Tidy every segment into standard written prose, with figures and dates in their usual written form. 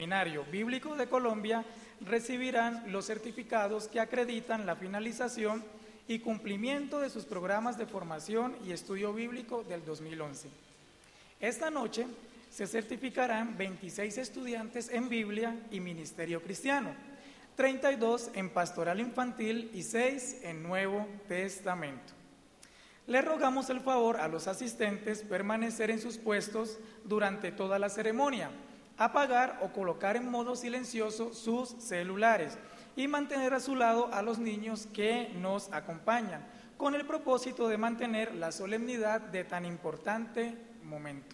Seminario Bíblico de Colombia recibirán los certificados que acreditan la finalización y cumplimiento de sus programas de formación y estudio bíblico del 2011. Esta noche se certificarán 26 estudiantes en Biblia y Ministerio Cristiano, 32 en Pastoral Infantil y 6 en Nuevo Testamento. Le rogamos el favor a los asistentes permanecer en sus puestos durante toda la ceremonia, apagar o colocar en modo silencioso sus celulares y mantener a su lado a los niños que nos acompañan, con el propósito de mantener la solemnidad de tan importante momento.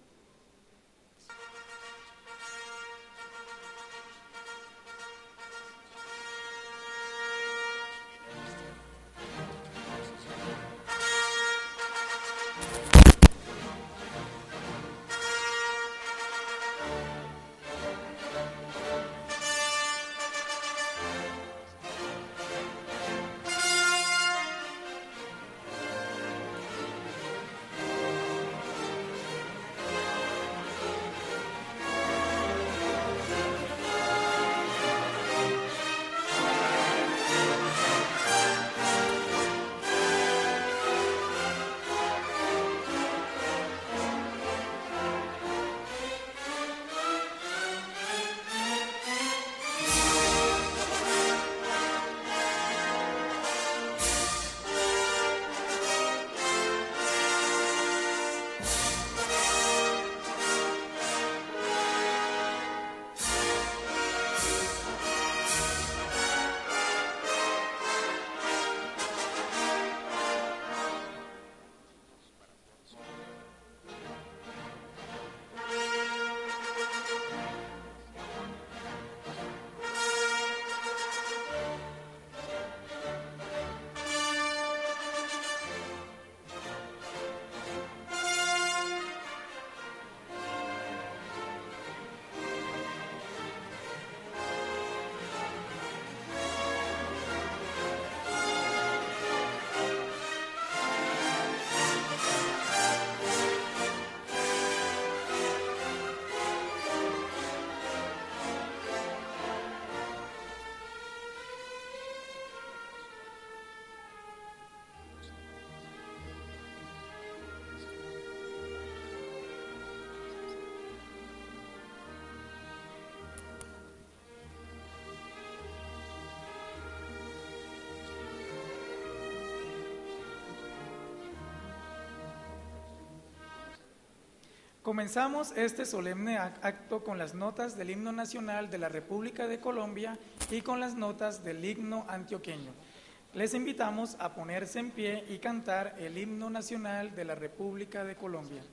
Comenzamos este solemne acto con las notas del himno nacional de la República de Colombia y con las notas del himno antioqueño. Les invitamos a ponerse en pie y cantar el himno nacional de la República de Colombia.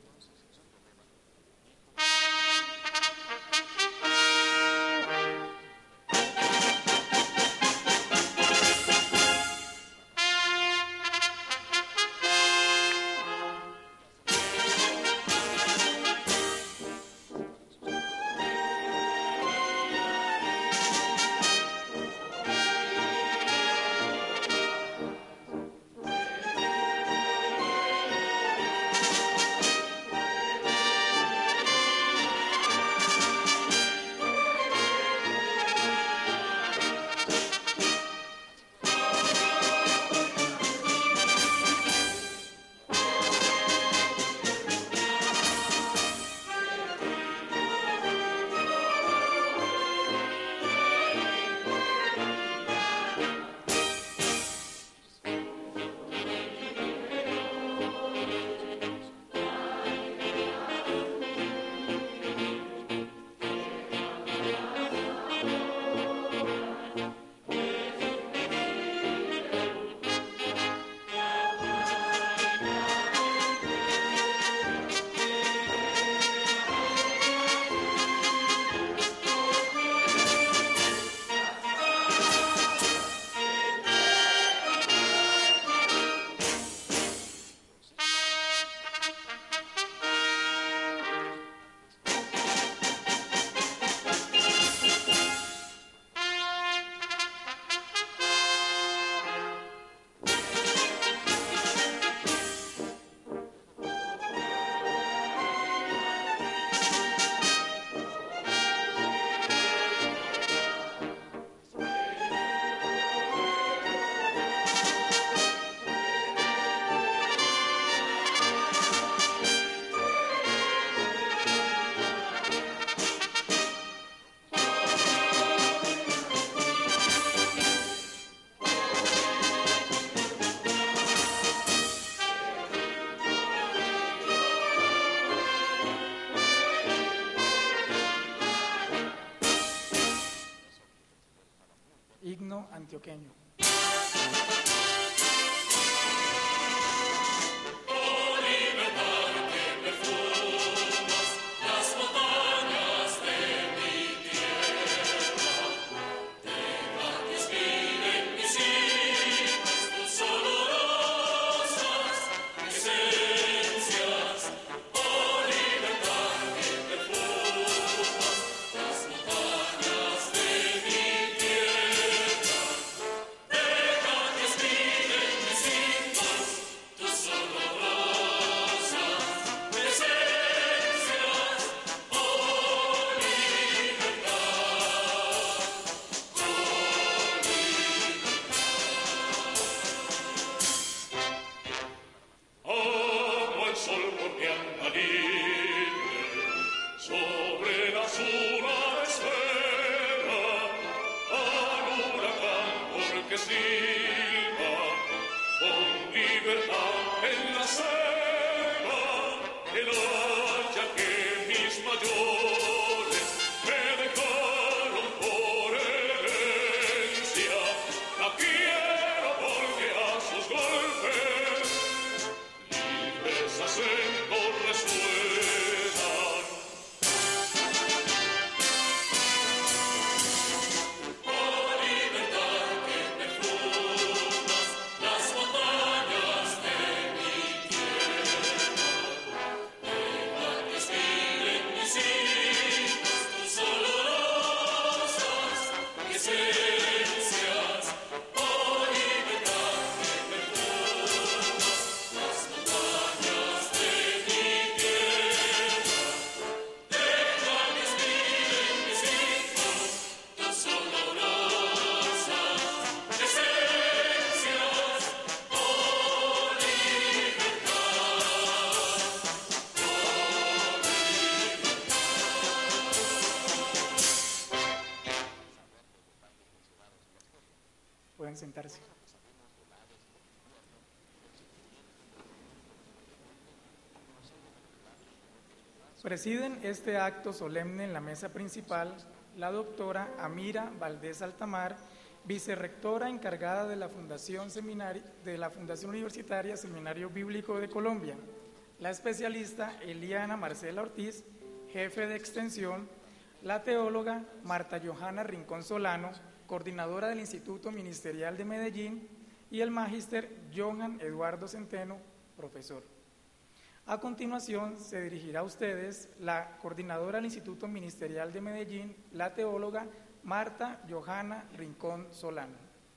himno antioqueño. Pueden sentarse. Presiden este acto solemne en la mesa principal la doctora Amira Valdés Altamar, vicerrectora encargada de la Fundación Universitaria Seminario Bíblico de Colombia, la especialista Eliana Marcela Ortiz, jefe de extensión, la teóloga Marta Johanna Rincón Solano, coordinadora del Instituto Ministerial de Medellín, y el magíster Johan Eduardo Centeno, profesor. A continuación, se dirigirá a ustedes la coordinadora del Instituto Ministerial de Medellín, la teóloga Marta Johanna Rincón Solano.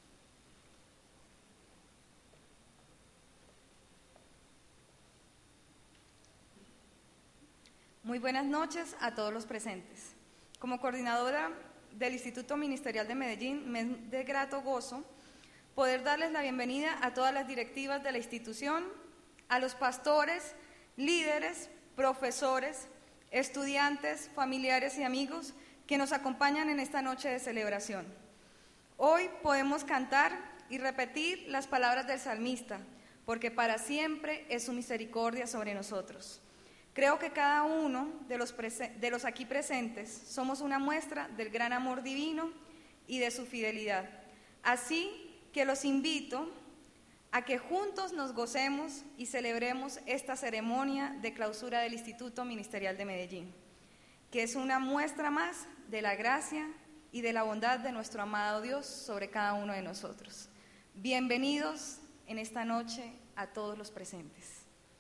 Muy buenas noches a todos los presentes. Como coordinadora del Instituto Ministerial de Medellín, me es de grato gozo poder darles la bienvenida a todas las directivas de la institución, a los pastores, líderes, profesores, estudiantes, familiares y amigos que nos acompañan en esta noche de celebración. Hoy podemos cantar y repetir las palabras del salmista, porque para siempre es su misericordia sobre nosotros. Creo que cada uno de los aquí presentes somos una muestra del gran amor divino y de su fidelidad. Así que los invito a que juntos nos gocemos y celebremos esta ceremonia de clausura del Instituto Ministerial de Medellín, que es una muestra más de la gracia y de la bondad de nuestro amado Dios sobre cada uno de nosotros. Bienvenidos en esta noche a todos los presentes.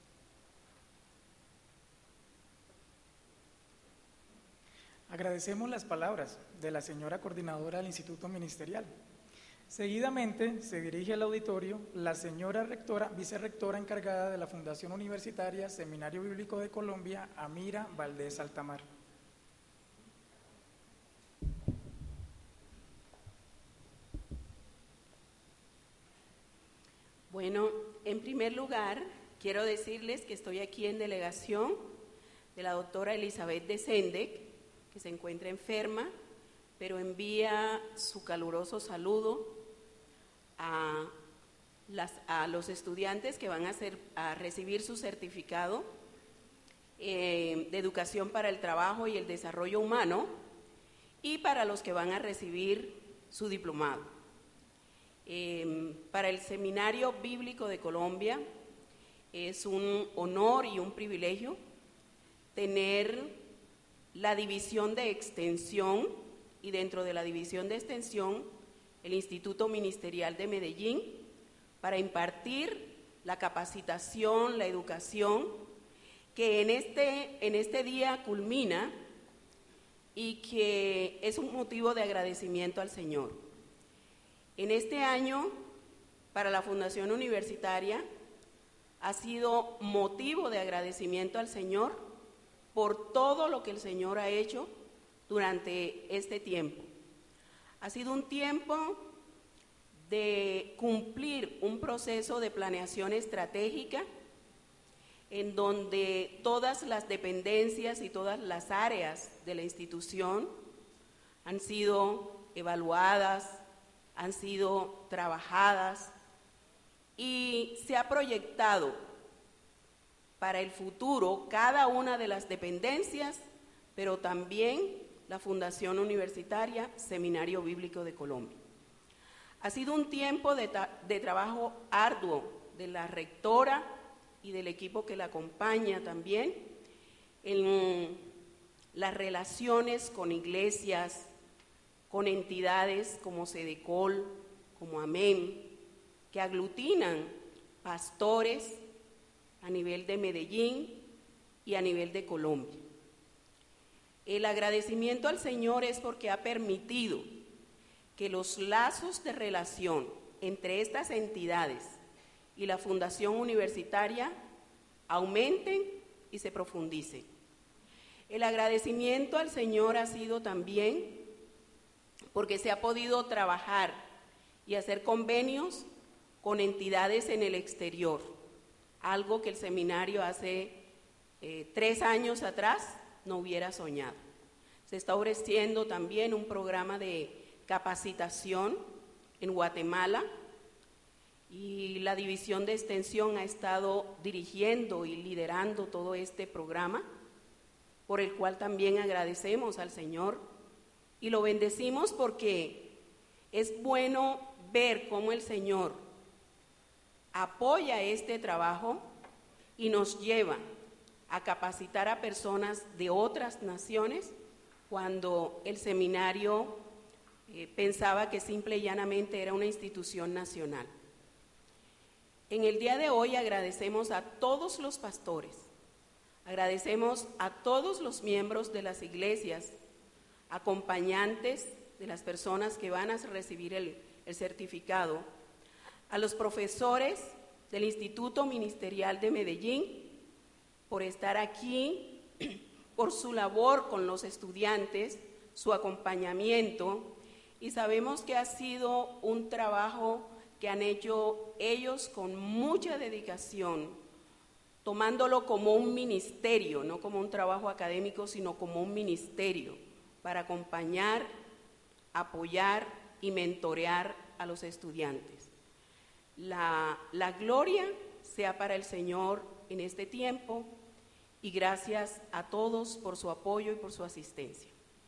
Agradecemos las palabras de la señora coordinadora del Instituto Ministerial. Seguidamente se dirige al auditorio la señora vicerrectora encargada de la Fundación Universitaria Seminario Bíblico de Colombia, Amira Valdés Altamar. Bueno, en primer lugar, quiero decirles que estoy aquí en delegación de la doctora Elizabeth de Sendek, que se encuentra enferma, pero envía su caluroso saludo a los estudiantes que van a recibir su certificado de educación para el trabajo y el desarrollo humano, y para los que van a recibir su diplomado. Para el Seminario Bíblico de Colombia es un honor y un privilegio tener la división de extensión, y dentro de la división de extensión el Instituto Ministerial de Medellín, para impartir la capacitación, la educación que en este día culmina y que es un motivo de agradecimiento al Señor. En este año, para la Fundación Universitaria, ha sido motivo de agradecimiento al Señor por todo lo que el Señor ha hecho durante este tiempo. Ha sido un tiempo de cumplir un proceso de planeación estratégica en donde todas las dependencias y todas las áreas de la institución han sido evaluadas, han sido trabajadas y se ha proyectado para el futuro cada una de las dependencias, pero también la Fundación Universitaria Seminario Bíblico de Colombia. Ha sido un tiempo de trabajo arduo de la rectora y del equipo que la acompaña también en las relaciones con iglesias, con entidades como Sedecol, como Amén, que aglutinan pastores a nivel de Medellín y a nivel de Colombia. El agradecimiento al Señor es porque ha permitido que los lazos de relación entre estas entidades y la Fundación Universitaria aumenten y se profundicen. El agradecimiento al Señor ha sido también porque se ha podido trabajar y hacer convenios con entidades en el exterior, algo que el seminario hace 3 años atrás no hubiera soñado. Se está ofreciendo también un programa de capacitación en Guatemala y la División de Extensión ha estado dirigiendo y liderando todo este programa, por el cual también agradecemos al Señor y lo bendecimos porque es bueno ver cómo el Señor apoya este trabajo y nos lleva a capacitar a personas de otras naciones cuando el seminario pensaba que simple y llanamente era una institución nacional. En el día de hoy agradecemos a todos los pastores, agradecemos a todos los miembros de las iglesias, acompañantes de las personas que van a recibir el certificado, a los profesores del Instituto Ministerial de Medellín por estar aquí, por su labor con los estudiantes, su acompañamiento, y sabemos que ha sido un trabajo que han hecho ellos con mucha dedicación, tomándolo como un ministerio, no como un trabajo académico, sino como un ministerio, para acompañar, apoyar y mentorear a los estudiantes. La gloria sea para el Señor en este tiempo y gracias a todos por su apoyo y por su asistencia.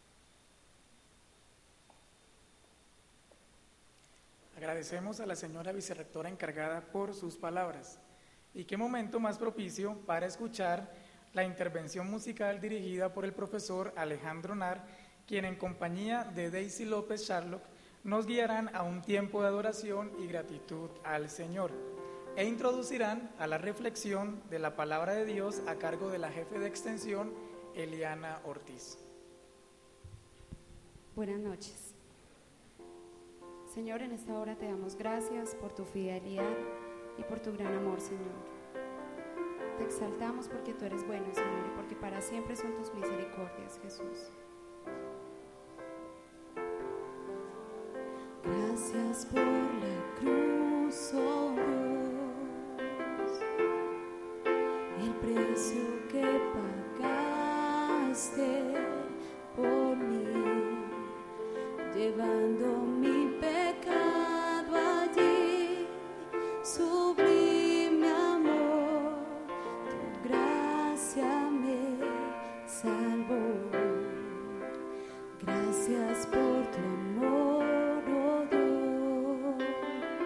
Agradecemos a la señora vicerrectora encargada por sus palabras. Y qué momento más propicio para escuchar la intervención musical dirigida por el profesor Alejandro Nar, quien en compañía de Daisy López Charlock nos guiarán a un tiempo de adoración y gratitud al Señor e introducirán a la reflexión de la palabra de Dios a cargo de la jefe de extensión, Eliana Ortiz. Buenas noches. Señor, en esta hora te damos gracias por tu fidelidad y por tu gran amor, Señor. Te exaltamos porque tú eres bueno, Señor, y porque para siempre son tus misericordias, Jesús. Gracias por la cruz, oh Dios, el precio que pagaste por mí, llevando mi pecado allí, sublime amor, tu gracia me salvó. Gracias por tu amor, oh Dios.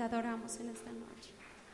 adoramos en esta noche.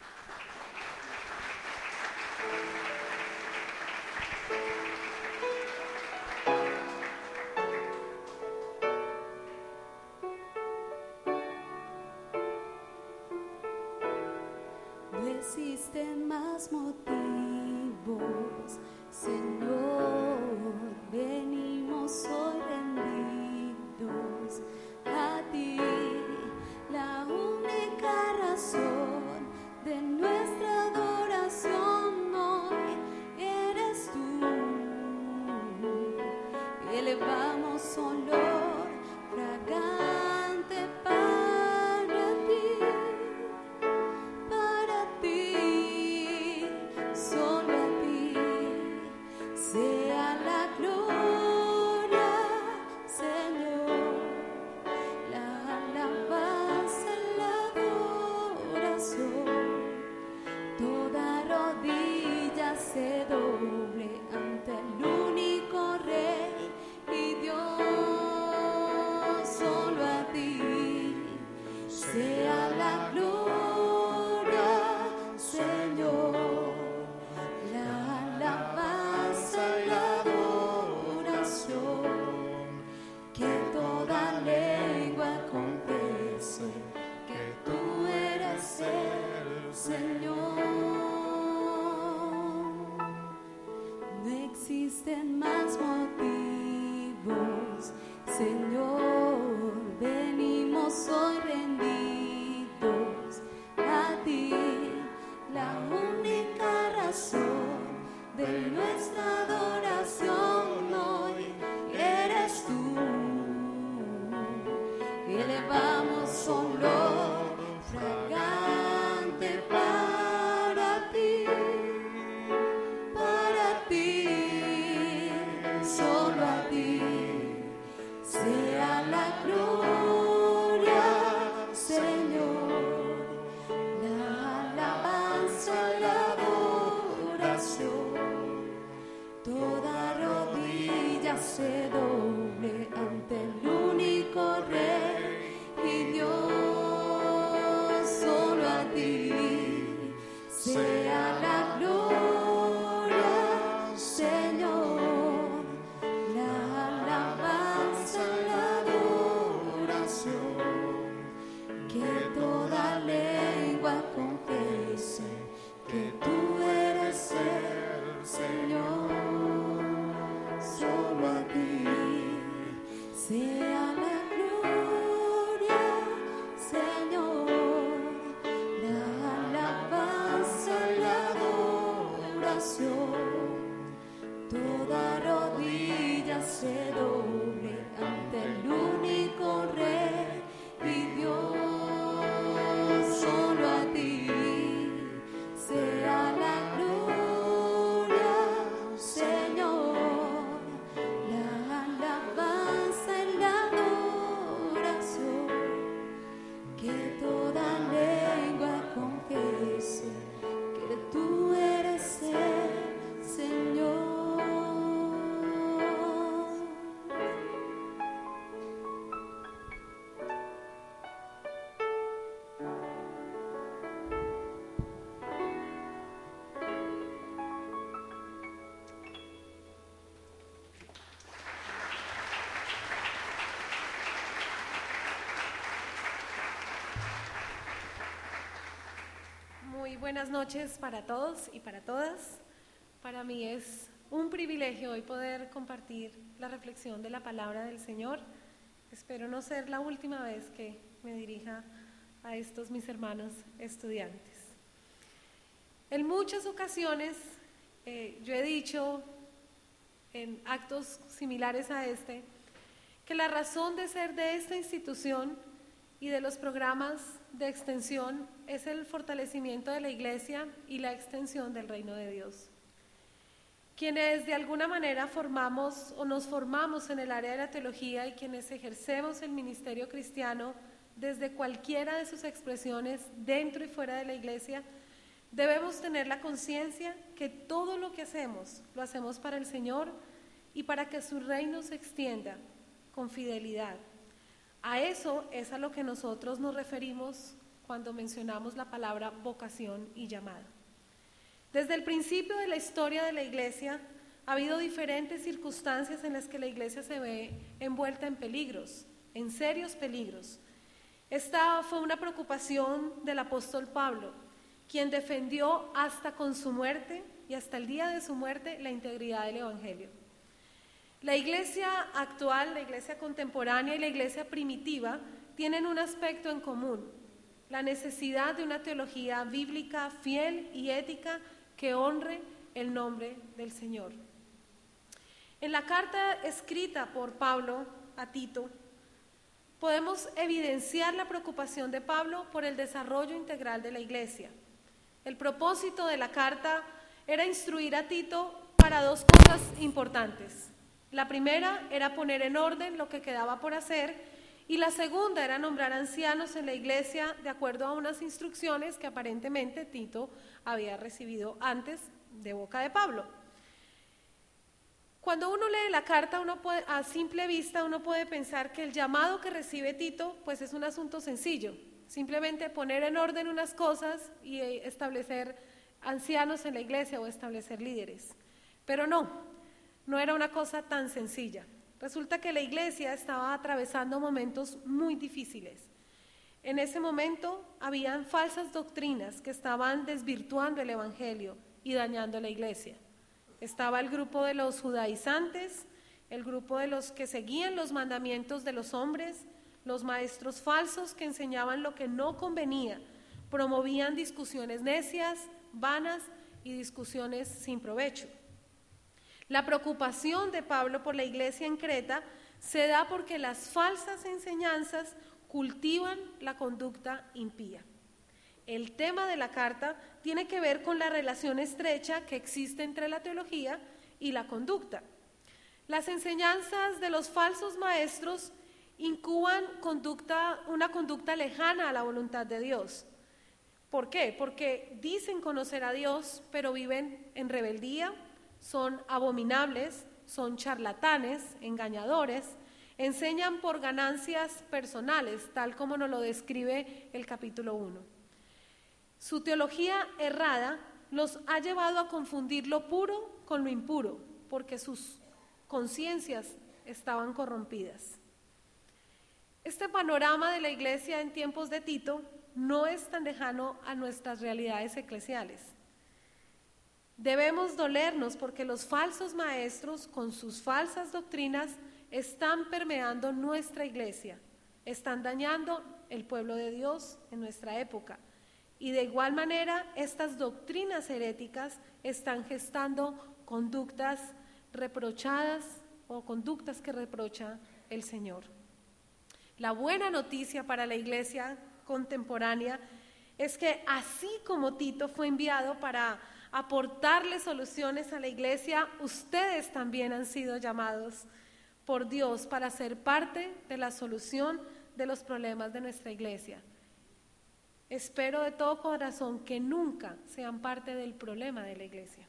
No existen más motivos, Señor, venimos hoy rendidos a ti. La única razón de nuestra adoración hoy eres tú. Elevamos olor fragante para ti, solo a ti sea la gloria, Señor, la alabanza, la adoración. Toda rodilla se doble ante el único Rey y Dios, solo a ti sea la gloria, Señor, la alabanza, la adoración. Que toda lengua confiese que tú eres el Señor. No existen más motivos, Señor, venimos hoy rendidos a ti. La única razón de nuestra adoración hoy eres tú. Elevamos olor fragante para ti, solo a ti sea la gloria, Señor, la alabanza, la adoración. Toda rodilla se doble ante el único Rey y Dios, solo a ti sea la gloria, Señor, la alabanza, la adoración. Que toda lengua confiese que tú eres el Señor, solo a ti sea la gloria, Señor, la alabanza, la adoración. Toda rodilla se doble ante el único Rey y Dios, solo a ti sea la gloria, Señor, la alabanza y la adoración. Que toda lengua confiese que tú eres el Señor. Muy buenas noches para todos y para todas. Para mí es un privilegio hoy poder compartir la reflexión de la palabra del Señor. Espero no ser la última vez que me dirija a estos mis hermanos estudiantes. En muchas ocasiones yo he dicho en actos similares a este que la razón de ser de esta institución y de los programas de extensión es el fortalecimiento de la Iglesia y la extensión del reino de Dios. Quienes de alguna manera formamos o nos formamos en el área de la teología y quienes ejercemos el ministerio cristiano desde cualquiera de sus expresiones dentro y fuera de la Iglesia, debemos tener la conciencia que todo lo que hacemos lo hacemos para el Señor y para que su reino se extienda con fidelidad. A eso es a lo que nosotros nos referimos cuando mencionamos la palabra vocación y llamado. Desde el principio de la historia de la iglesia ha habido diferentes circunstancias en las que la iglesia se ve envuelta en peligros, en serios peligros. Esta fue una preocupación del apóstol Pablo, quien defendió hasta con su muerte y hasta el día de su muerte la integridad del evangelio. La iglesia actual, la iglesia contemporánea y la iglesia primitiva tienen un aspecto en común: la necesidad de una teología bíblica fiel y ética que honre el nombre del Señor. En la carta escrita por Pablo a Tito, podemos evidenciar la preocupación de Pablo por el desarrollo integral de la iglesia. El propósito de la carta era instruir a Tito para dos cosas importantes. La primera era poner en orden lo que quedaba por hacer, y la segunda era nombrar ancianos en la iglesia de acuerdo a unas instrucciones que aparentemente Tito había recibido antes de boca de Pablo. Cuando uno lee la carta, a simple vista uno puede pensar que el llamado que recibe Tito pues es un asunto sencillo, simplemente poner en orden unas cosas y establecer ancianos en la iglesia o establecer líderes. Pero no era una cosa tan sencilla. Resulta que la iglesia estaba atravesando momentos muy difíciles. En ese momento habían falsas doctrinas que estaban desvirtuando el evangelio y dañando la iglesia. Estaba el grupo de los judaizantes, el grupo de los que seguían los mandamientos de los hombres, los maestros falsos que enseñaban lo que no convenía, promovían discusiones necias, vanas y discusiones sin provecho. La preocupación de Pablo por la iglesia en Creta se da porque las falsas enseñanzas cultivan la conducta impía. El tema de la carta tiene que ver con la relación estrecha que existe entre la teología y la conducta. Las enseñanzas de los falsos maestros incuban una conducta lejana a la voluntad de Dios. ¿Por qué? Porque dicen conocer a Dios, pero viven en rebeldía, son abominables, son charlatanes, engañadores, enseñan por ganancias personales, tal como nos lo describe el capítulo 1. Su teología errada los ha llevado a confundir lo puro con lo impuro, porque sus conciencias estaban corrompidas. Este panorama de la iglesia en tiempos de Tito no es tan lejano a nuestras realidades eclesiales. Debemos dolernos porque los falsos maestros, con sus falsas doctrinas, están permeando nuestra iglesia, están dañando el pueblo de Dios en nuestra época. Y de igual manera, estas doctrinas heréticas están gestando conductas reprochadas o conductas que reprocha el Señor. La buena noticia para la iglesia contemporánea es que así como Tito fue enviado para aportarle soluciones a la iglesia, ustedes también han sido llamados por Dios para ser parte de la solución de los problemas de nuestra iglesia. Espero de todo corazón que nunca sean parte del problema de la iglesia.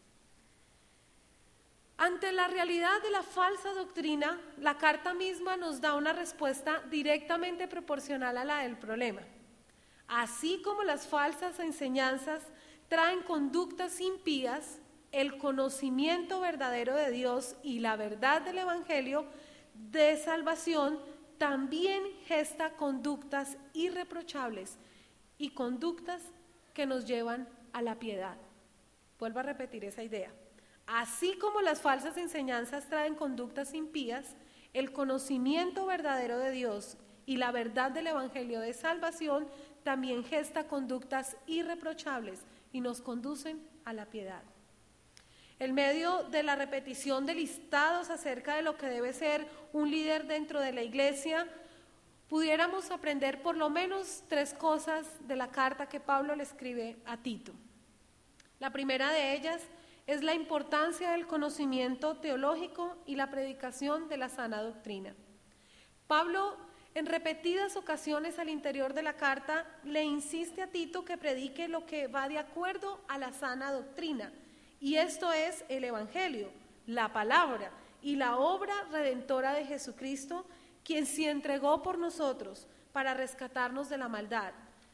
Ante la realidad de la falsa doctrina, la carta misma nos da una respuesta directamente proporcional a la del problema. Así como las falsas enseñanzas traen conductas impías, el conocimiento verdadero de Dios y la verdad del Evangelio de salvación también gesta conductas irreprochables y conductas que nos llevan a la piedad. Vuelvo a repetir esa idea. Así como las falsas enseñanzas traen conductas impías, el conocimiento verdadero de Dios y la verdad del Evangelio de salvación también gesta conductas irreprochables y nos conducen a la piedad. En medio de la repetición de listados acerca de lo que debe ser un líder dentro de la iglesia, pudiéramos aprender por lo menos 3 cosas de la carta que Pablo le escribe a Tito. La primera de ellas es la importancia del conocimiento teológico y la predicación de la sana doctrina. Pablo, en repetidas ocasiones al interior de la carta, le insiste a Tito que predique lo que va de acuerdo a la sana doctrina, y esto es el Evangelio, la palabra y la obra redentora de Jesucristo, quien se entregó por nosotros para rescatarnos de la maldad.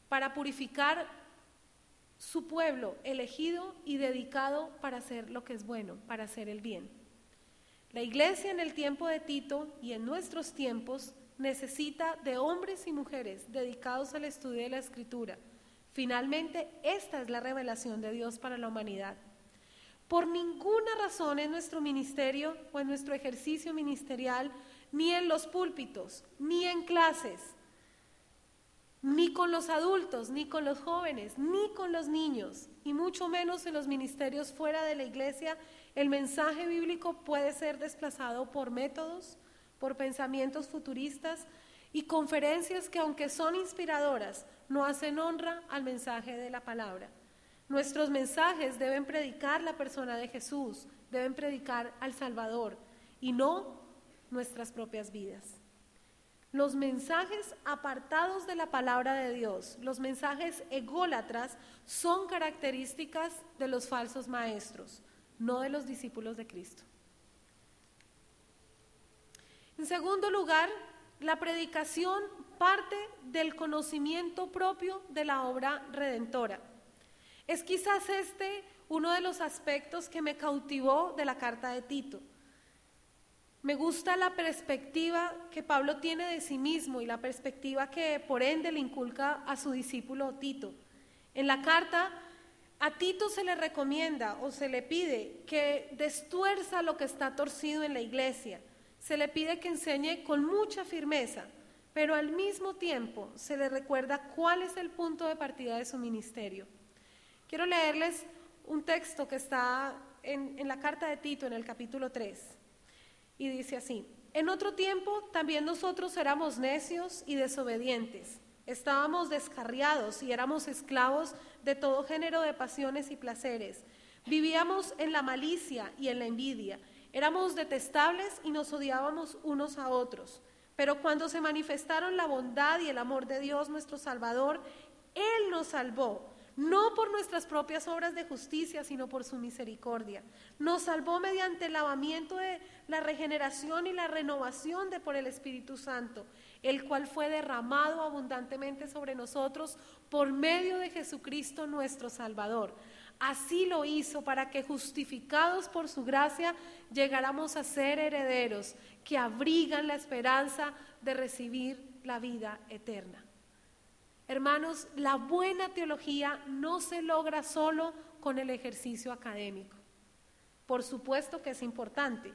para purificar su pueblo elegido y dedicado para hacer lo que es bueno, para hacer el bien. La iglesia en el tiempo de Tito y en nuestros tiempos necesita de hombres y mujeres dedicados al estudio de la Escritura. Finalmente, esta es la revelación de Dios para la humanidad. Por ninguna razón en nuestro ministerio o en nuestro ejercicio ministerial, ni en los púlpitos, ni en clases, ni con los adultos, ni con los jóvenes, ni con los niños, y mucho menos en los ministerios fuera de la iglesia, el mensaje bíblico puede ser desplazado por métodos, por pensamientos futuristas y conferencias que, aunque son inspiradoras, no hacen honra al mensaje de la palabra. Nuestros mensajes deben predicar la persona de Jesús, deben predicar al Salvador y no nuestras propias vidas. Los mensajes apartados de la palabra de Dios, los mensajes ególatras, son características de los falsos maestros, no de los discípulos de Cristo. En segundo lugar, la predicación parte del conocimiento propio de la obra redentora. Es quizás este uno de los aspectos que me cautivó de la carta de Tito. Me gusta la perspectiva que Pablo tiene de sí mismo y la perspectiva que por ende le inculca a su discípulo Tito. En la carta a Tito se le recomienda o se le pide que destuerza lo que está torcido en la iglesia. Se le pide que enseñe con mucha firmeza, pero al mismo tiempo se le recuerda cuál es el punto de partida de su ministerio. Quiero leerles un texto que está en la carta de Tito, en el capítulo 3, y dice así: en otro tiempo también nosotros éramos necios y desobedientes, estábamos descarriados y éramos esclavos de todo género de pasiones y placeres, vivíamos en la malicia y en la envidia, éramos detestables y nos odiábamos unos a otros, pero cuando se manifestaron la bondad y el amor de Dios nuestro Salvador, Él nos salvó, no por nuestras propias obras de justicia, sino por su misericordia. Nos salvó mediante el lavamiento de la regeneración y la renovación por el Espíritu Santo, el cual fue derramado abundantemente sobre nosotros por medio de Jesucristo nuestro Salvador. Así lo hizo para que, justificados por su gracia, llegáramos a ser herederos que abrigan la esperanza de recibir la vida eterna. Hermanos, la buena teología no se logra solo con el ejercicio académico. Por supuesto que es importante,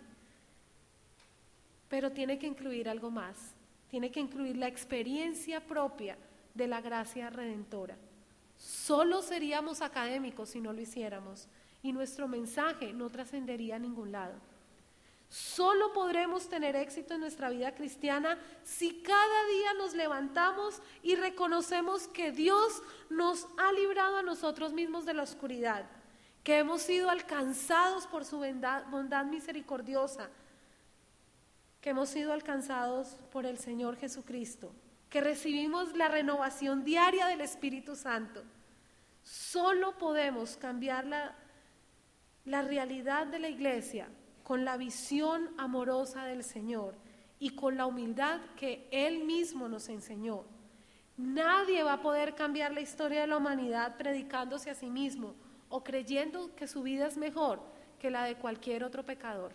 pero tiene que incluir algo más. Tiene que incluir la experiencia propia de la gracia redentora. Solo seríamos académicos si no lo hiciéramos, y nuestro mensaje no trascendería a ningún lado. Solo podremos tener éxito en nuestra vida cristiana si cada día nos levantamos y reconocemos que Dios nos ha librado a nosotros mismos de la oscuridad, que hemos sido alcanzados por su bondad misericordiosa, que hemos sido alcanzados por el Señor Jesucristo, que recibimos la renovación diaria del Espíritu Santo. Solo podemos cambiar la realidad de la iglesia con la visión amorosa del Señor y con la humildad que Él mismo nos enseñó. Nadie va a poder cambiar la historia de la humanidad predicándose a sí mismo o creyendo que su vida es mejor que la de cualquier otro pecador.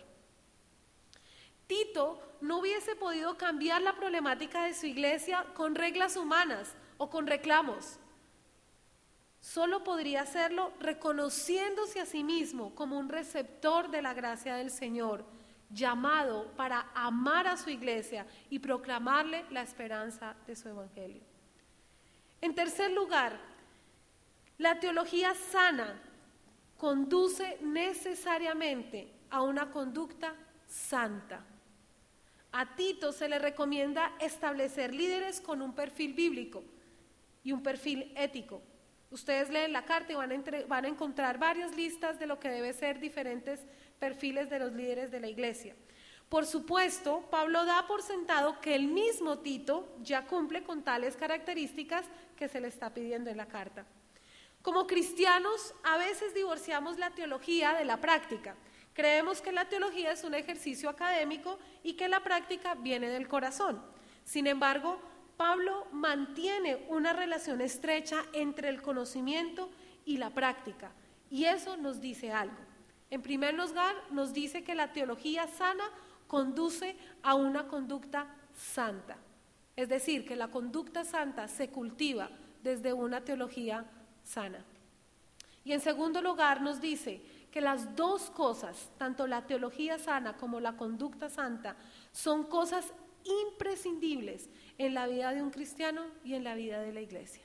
Tito no hubiese podido cambiar la problemática de su iglesia con reglas humanas o con reclamos. Solo podría hacerlo reconociéndose a sí mismo como un receptor de la gracia del Señor, llamado para amar a su iglesia y proclamarle la esperanza de su evangelio. En tercer lugar, la teología sana conduce necesariamente a una conducta santa. A Tito se le recomienda establecer líderes con un perfil bíblico y un perfil ético. Ustedes leen la carta y van a encontrar varias listas de lo que debe ser diferentes perfiles de los líderes de la iglesia. Por supuesto, Pablo da por sentado que el mismo Tito ya cumple con tales características que se le está pidiendo en la carta. Como cristianos, a veces divorciamos la teología de la práctica. Creemos que la teología es un ejercicio académico y que la práctica viene del corazón. Sin embargo, Pablo mantiene una relación estrecha entre el conocimiento y la práctica, y eso nos dice algo. En primer lugar, nos dice que la teología sana conduce a una conducta santa, es decir, que la conducta santa se cultiva desde una teología sana. Y en segundo lugar, nos dice que las dos cosas, tanto la teología sana como la conducta santa, son cosas imprescindibles en la vida de un cristiano y en la vida de la iglesia.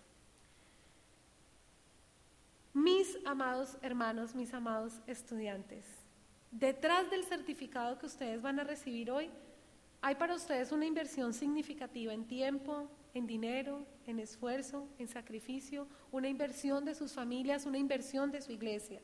Mis amados hermanos, mis amados estudiantes, detrás del certificado que ustedes van a recibir hoy, hay para ustedes una inversión significativa en tiempo, en dinero, en esfuerzo, en sacrificio, una inversión de sus familias, una inversión de su iglesia.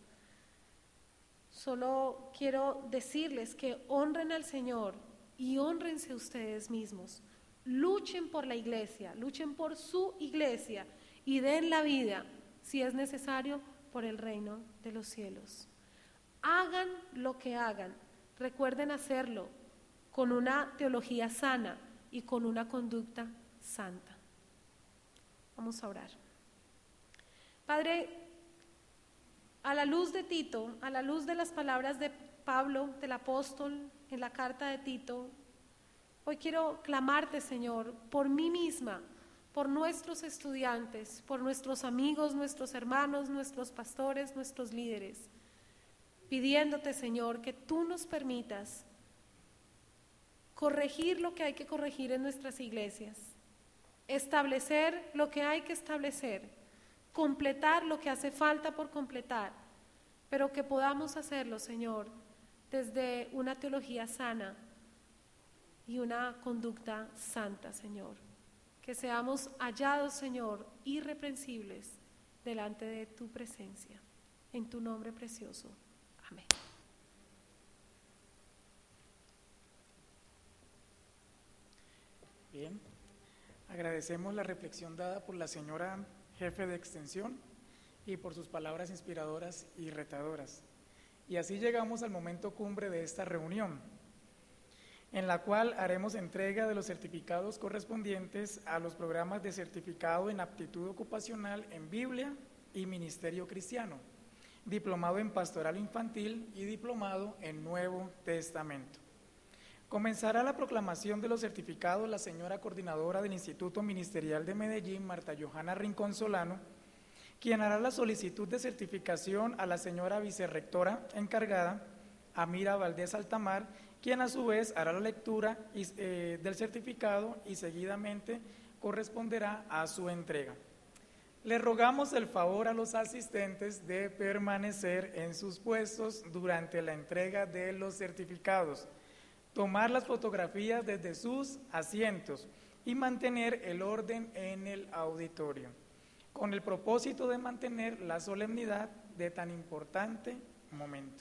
Solo quiero decirles que honren al Señor y hónrense ustedes mismos. Luchen por la iglesia, luchen por su iglesia y den la vida, si es necesario, por el reino de los cielos. Hagan lo que hagan, recuerden hacerlo con una teología sana y con una conducta santa. Vamos a orar. Padre, a la luz de Tito, a la luz de las palabras de Pablo, del apóstol, en la carta de Tito, hoy quiero clamarte, Señor, por mí misma, por nuestros estudiantes, por nuestros amigos, nuestros hermanos, nuestros pastores, nuestros líderes, pidiéndote, Señor, que tú nos permitas corregir lo que hay que corregir en nuestras iglesias, establecer lo que hay que establecer, completar lo que hace falta por completar, pero que podamos hacerlo, Señor, desde una teología sana y una conducta santa, Señor. Que seamos hallados, Señor, irreprensibles delante de tu presencia. En tu nombre precioso. Amén. Bien, agradecemos la reflexión dada por la señora jefe de extensión y por sus palabras inspiradoras y retadoras. Y así llegamos al momento cumbre de esta reunión, en la cual haremos entrega de los certificados correspondientes a los programas de certificado en aptitud ocupacional en Biblia y Ministerio Cristiano, diplomado en Pastoral Infantil y diplomado en Nuevo Testamento. Comenzará la proclamación de los certificados la señora coordinadora del Instituto Ministerial de Medellín, Marta Johanna Rincón Solano, quien hará la solicitud de certificación a la señora vicerrectora encargada, Amira Valdés Altamar, quien a su vez hará la lectura del certificado y seguidamente corresponderá a su entrega. Le rogamos el favor a los asistentes de permanecer en sus puestos durante la entrega de los certificados, tomar las fotografías desde sus asientos y mantener el orden en el auditorio, con el propósito de mantener la solemnidad de tan importante momento.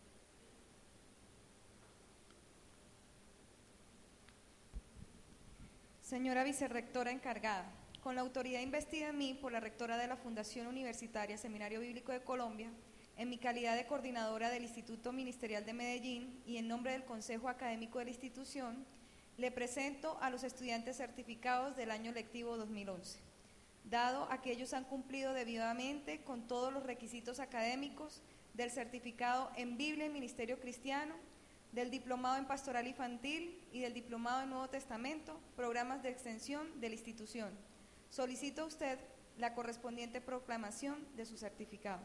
Señora vicerrectora encargada, con la autoridad investida en mí por la rectora de la Fundación Universitaria Seminario Bíblico de Colombia, en mi calidad de coordinadora del Instituto Ministerial de Medellín y en nombre del Consejo Académico de la institución, le presento a los estudiantes certificados del año lectivo 2011, dado a que ellos han cumplido debidamente con todos los requisitos académicos del certificado en Biblia y Ministerio Cristiano, del diplomado en Pastoral Infantil y del diplomado en Nuevo Testamento, programas de extensión de la institución. Solicito a usted la correspondiente proclamación de su certificado.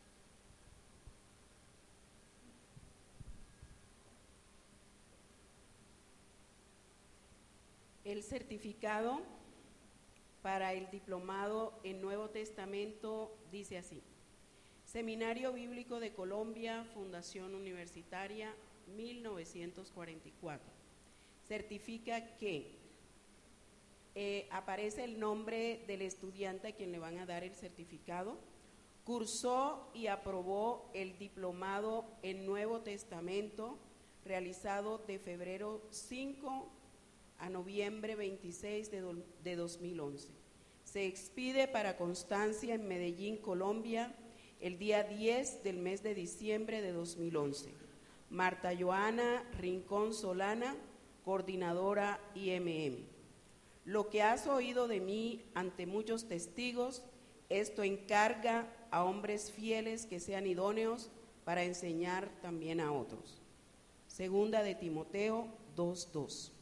El certificado para el diplomado en Nuevo Testamento dice así: Seminario Bíblico de Colombia, Fundación Universitaria, 1944. Certifica que aparece el nombre del estudiante a quien le van a dar el certificado, cursó y aprobó el diplomado en Nuevo Testamento realizado de febrero 5 a noviembre 26 de 2011. Se expide para constancia en Medellín, Colombia, el día 10 del mes de diciembre de 2011. Marta Johanna Rincón Solana, coordinadora IMM. Lo que has oído de mí ante muchos testigos, esto encarga a hombres fieles que sean idóneos para enseñar también a otros. Segunda de Timoteo 2:2.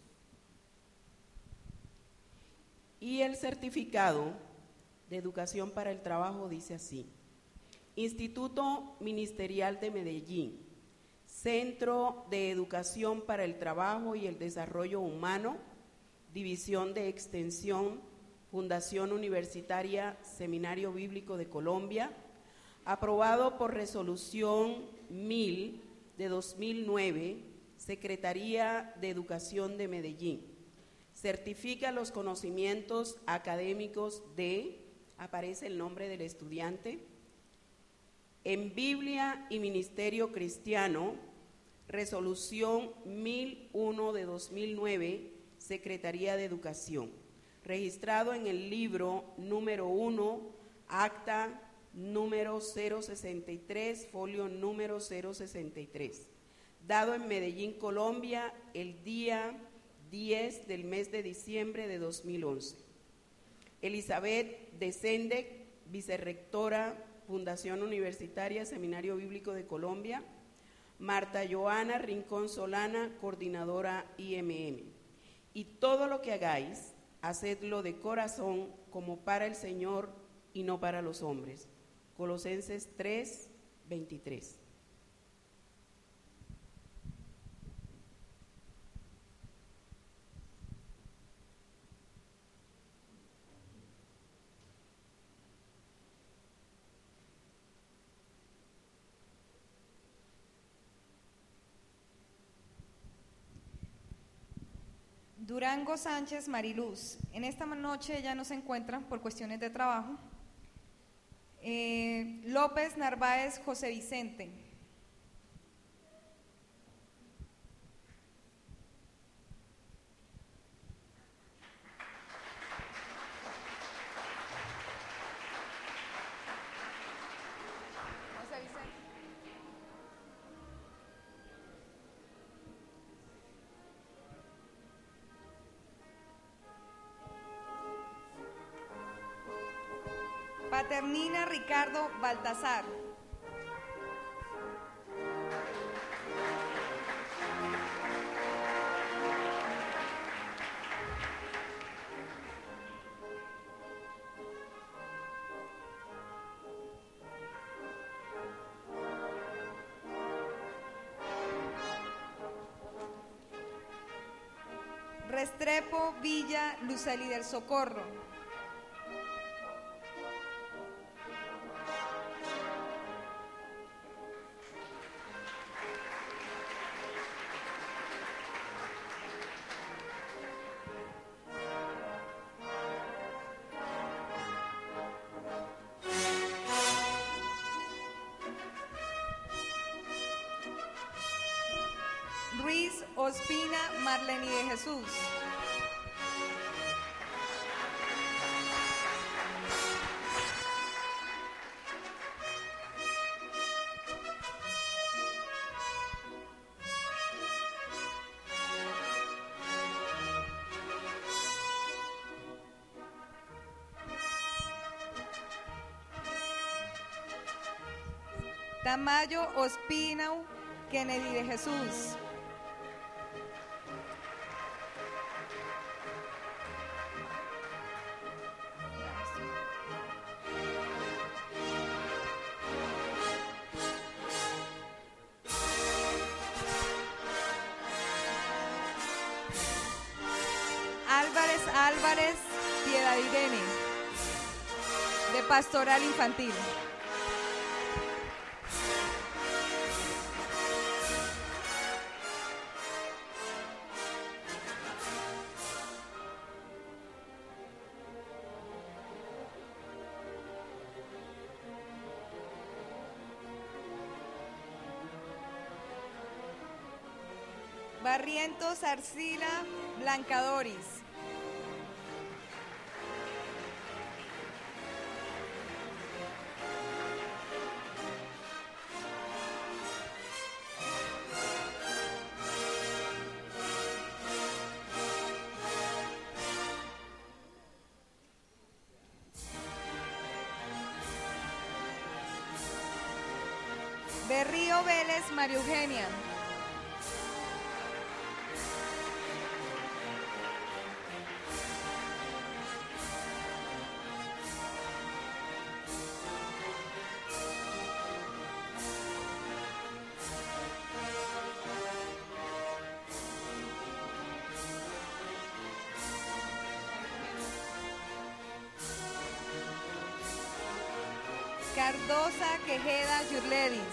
Y el certificado de educación para el trabajo dice así: Instituto Ministerial de Medellín, Centro de Educación para el Trabajo y el Desarrollo Humano, División de Extensión, Fundación Universitaria Seminario Bíblico de Colombia, aprobado por Resolución 1000 de 2009, Secretaría de Educación de Medellín. Certifica los conocimientos académicos de, aparece el nombre del estudiante, en Biblia y Ministerio Cristiano, Resolución 1001 de 2009, Secretaría de Educación, registrado en el libro número 1, acta número 063, folio número 063, dado en Medellín, Colombia, el día 10 del mes de diciembre de 2011. Elizabeth de Sendek, vicerrectora, Fundación Universitaria Seminario Bíblico de Colombia. Marta Joana Rincón Solana, coordinadora IMM. Y todo lo que hagáis, hacedlo de corazón como para el Señor y no para los hombres. Colosenses 3:23. Durango Sánchez Mariluz. En esta noche ella no se encuentra por cuestiones de trabajo. López Narváez José Vicente. José Vicente. Paternina Ricardo Baltazar. Restrepo Villa Luceli del Socorro. Ruiz Ospina Marleni de Jesús. Tamayo Ospina Kennedy de Jesús. Álvarez Piedad Irene, de Pastoral Infantil. Barrientos Arcila Blancadoris. Berrío Vélez María Eugenia. Cardosa Quejeda Yurledis.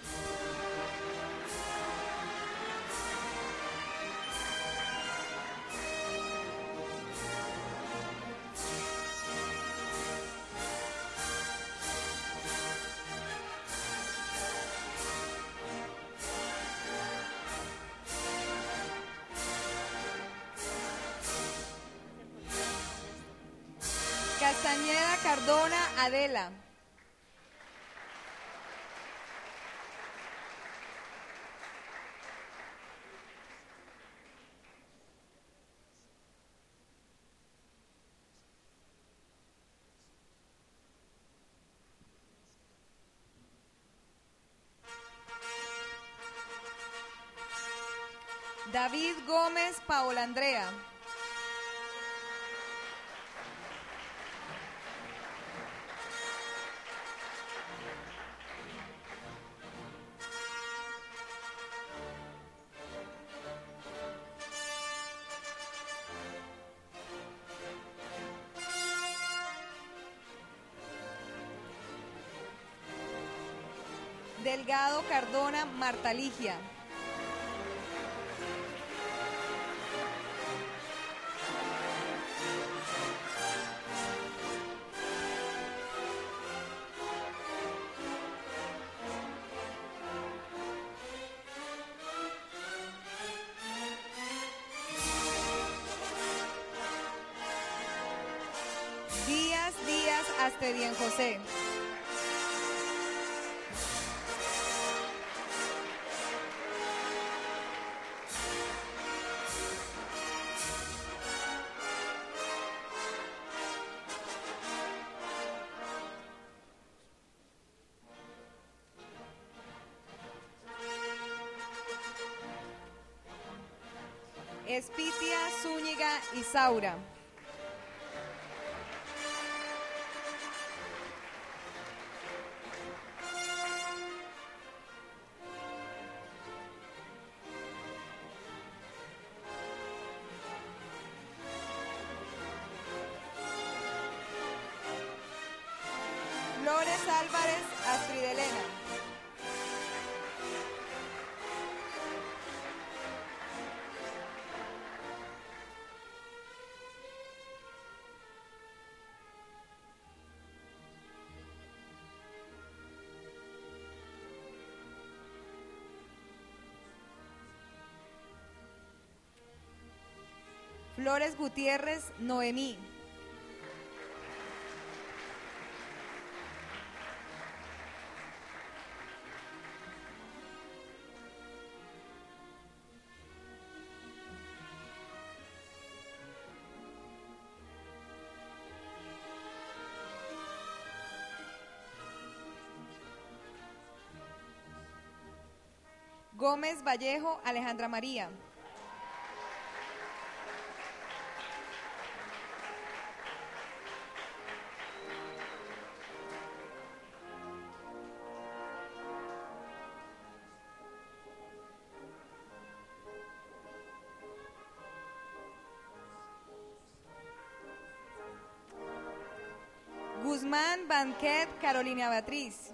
Castañeda Cardona Adela. David Gómez Paola Andrea. Delgado Cardona Marta Ligia. Díaz Astedien José. Espitia Zúñiga Isaura. Flores Álvarez Astrid Elena. Flores Gutiérrez Noemí. Gómez Vallejo Alejandra María. Guzmán Banquet Carolina Beatriz.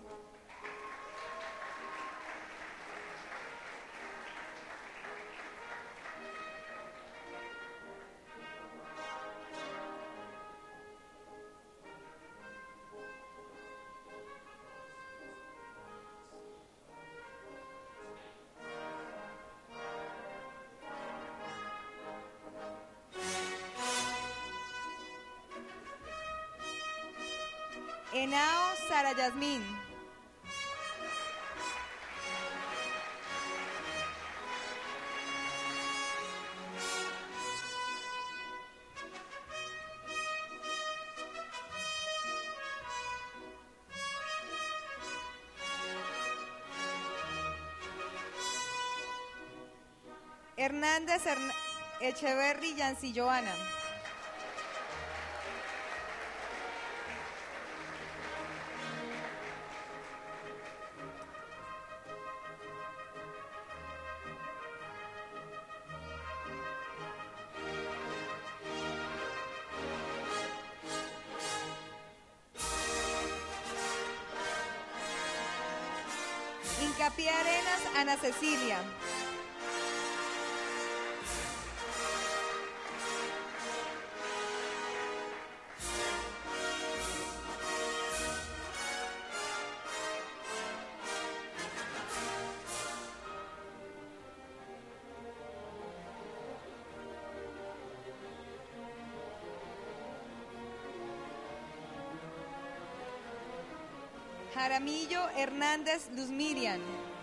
Henao Sara Yasmín. Hernández Echeverry Yancy Joana. Incapié Arenas Ana Cecilia. Jaramillo Hernández Luz Miriam.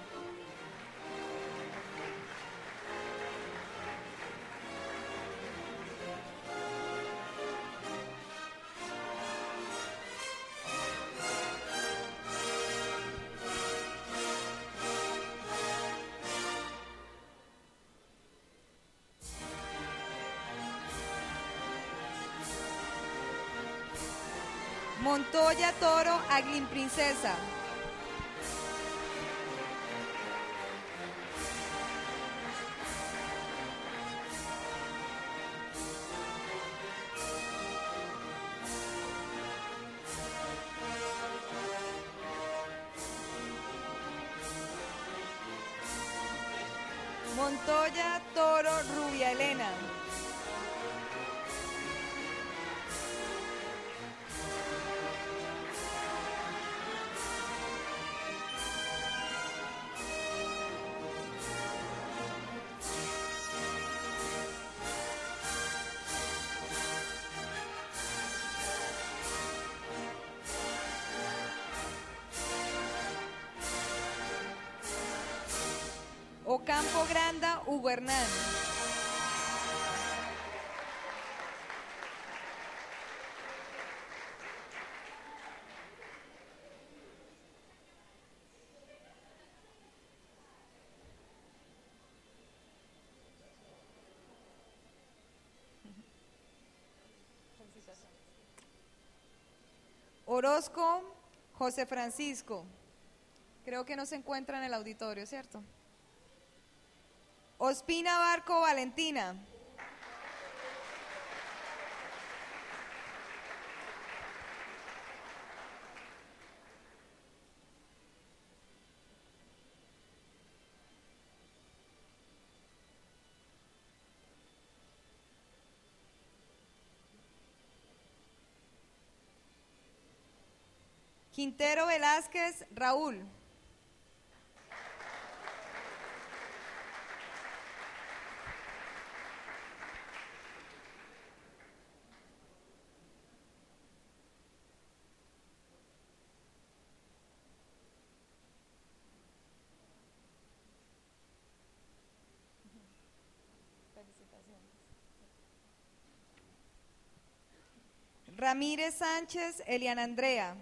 Montoya Toro Aglin Princesa. Montoya Toro Rubia Elena. Ocampo Granda Hugo Hernán. Orozco José Francisco. Creo que no se encuentra en el auditorio, ¿cierto? Ospina Barco Valentina. Quintero Velázquez Raúl. Ramírez Sánchez Eliana Andrea.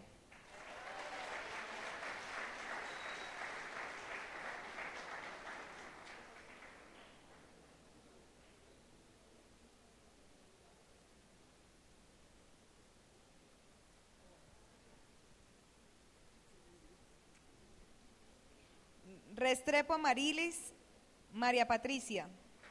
Restrepo Amarilis María Patricia.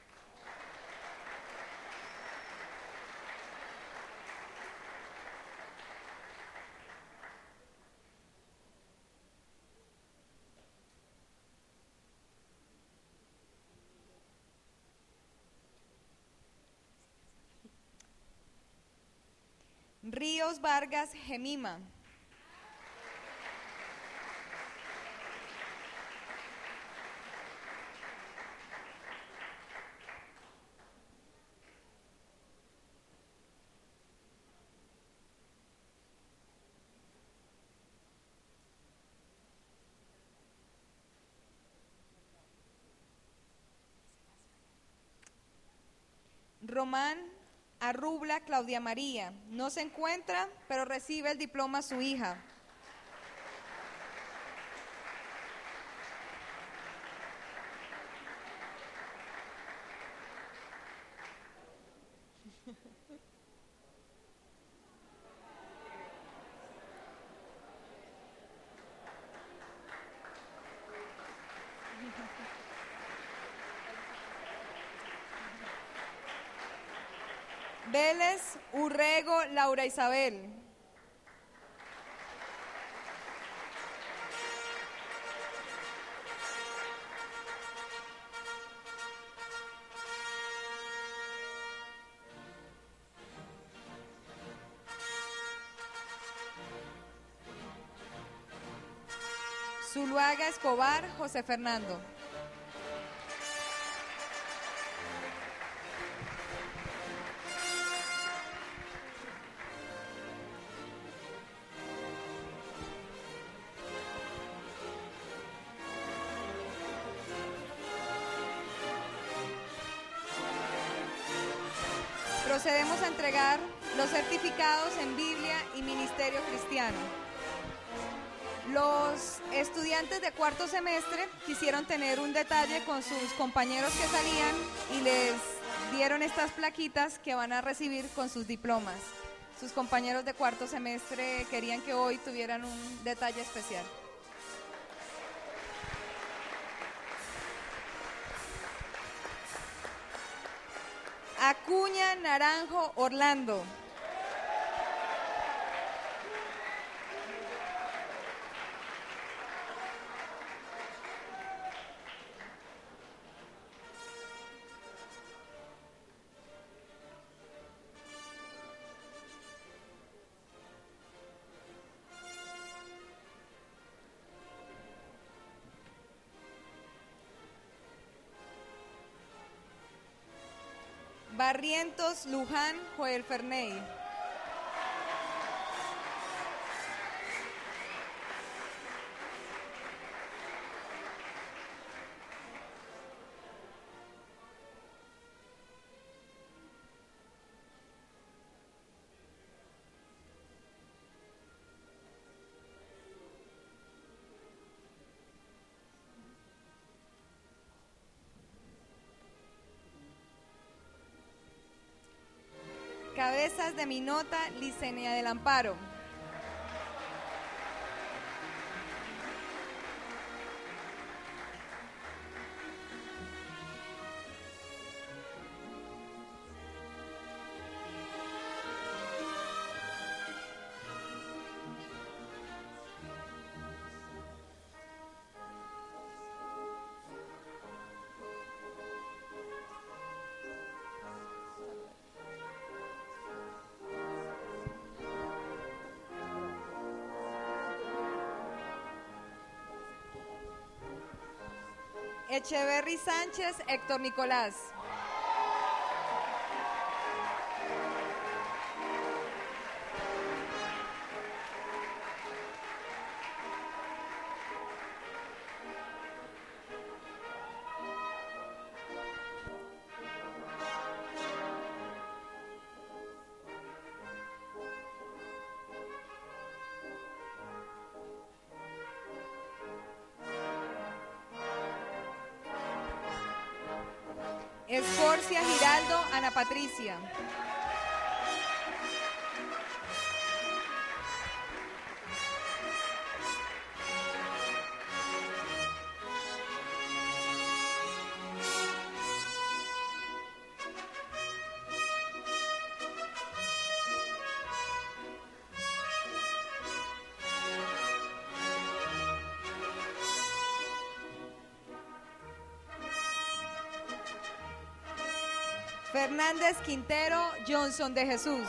Ríos Vargas Gemima. Román Arrubla Claudia María. No se encuentra, pero recibe el diploma su hija. Vélez Urrego Laura Isabel. Zuluaga Escobar José Fernando. Procedemos a entregar los certificados en Biblia y Ministerio Cristiano. Los estudiantes de cuarto semestre quisieron tener un detalle con sus compañeros que salían y les dieron estas plaquitas que van a recibir con sus diplomas. Sus compañeros de cuarto semestre querían que hoy tuvieran un detalle especial. Acuña Naranjo Orlando. Barrientos Luján Joel Ferney. Cabezas de Minota, Licenia del Amparo. Echeverry Sánchez, Héctor Nicolás. Escorcia Giraldo, Ana Patricia. Fernández Quintero, Johnson de Jesús.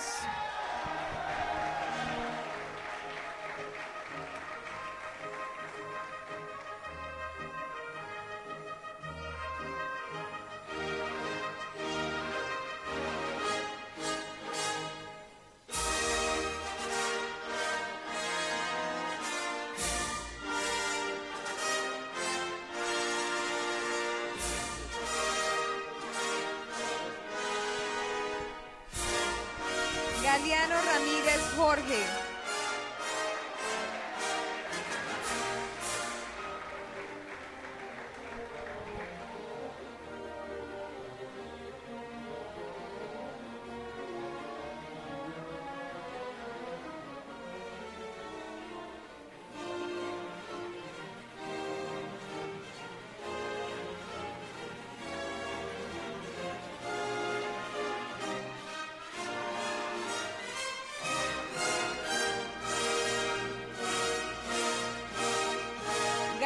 Galiano Ramírez Jorge.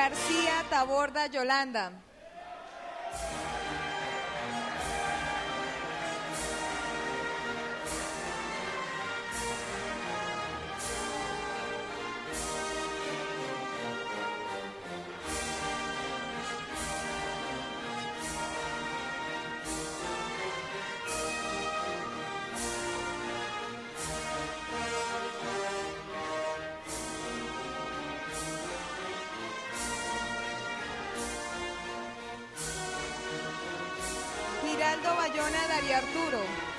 García Taborda Yolanda. Giraldo Bayona Daría Arturo.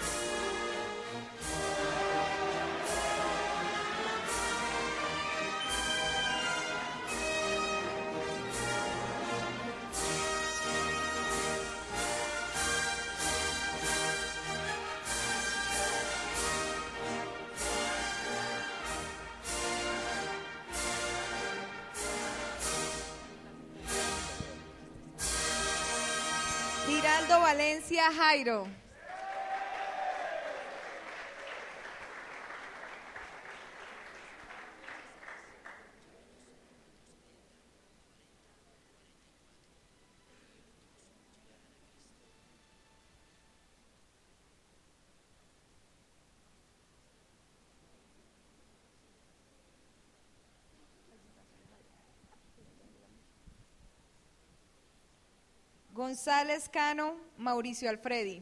Giraldo Valencia Jairo. González Cano Mauricio Alfredi.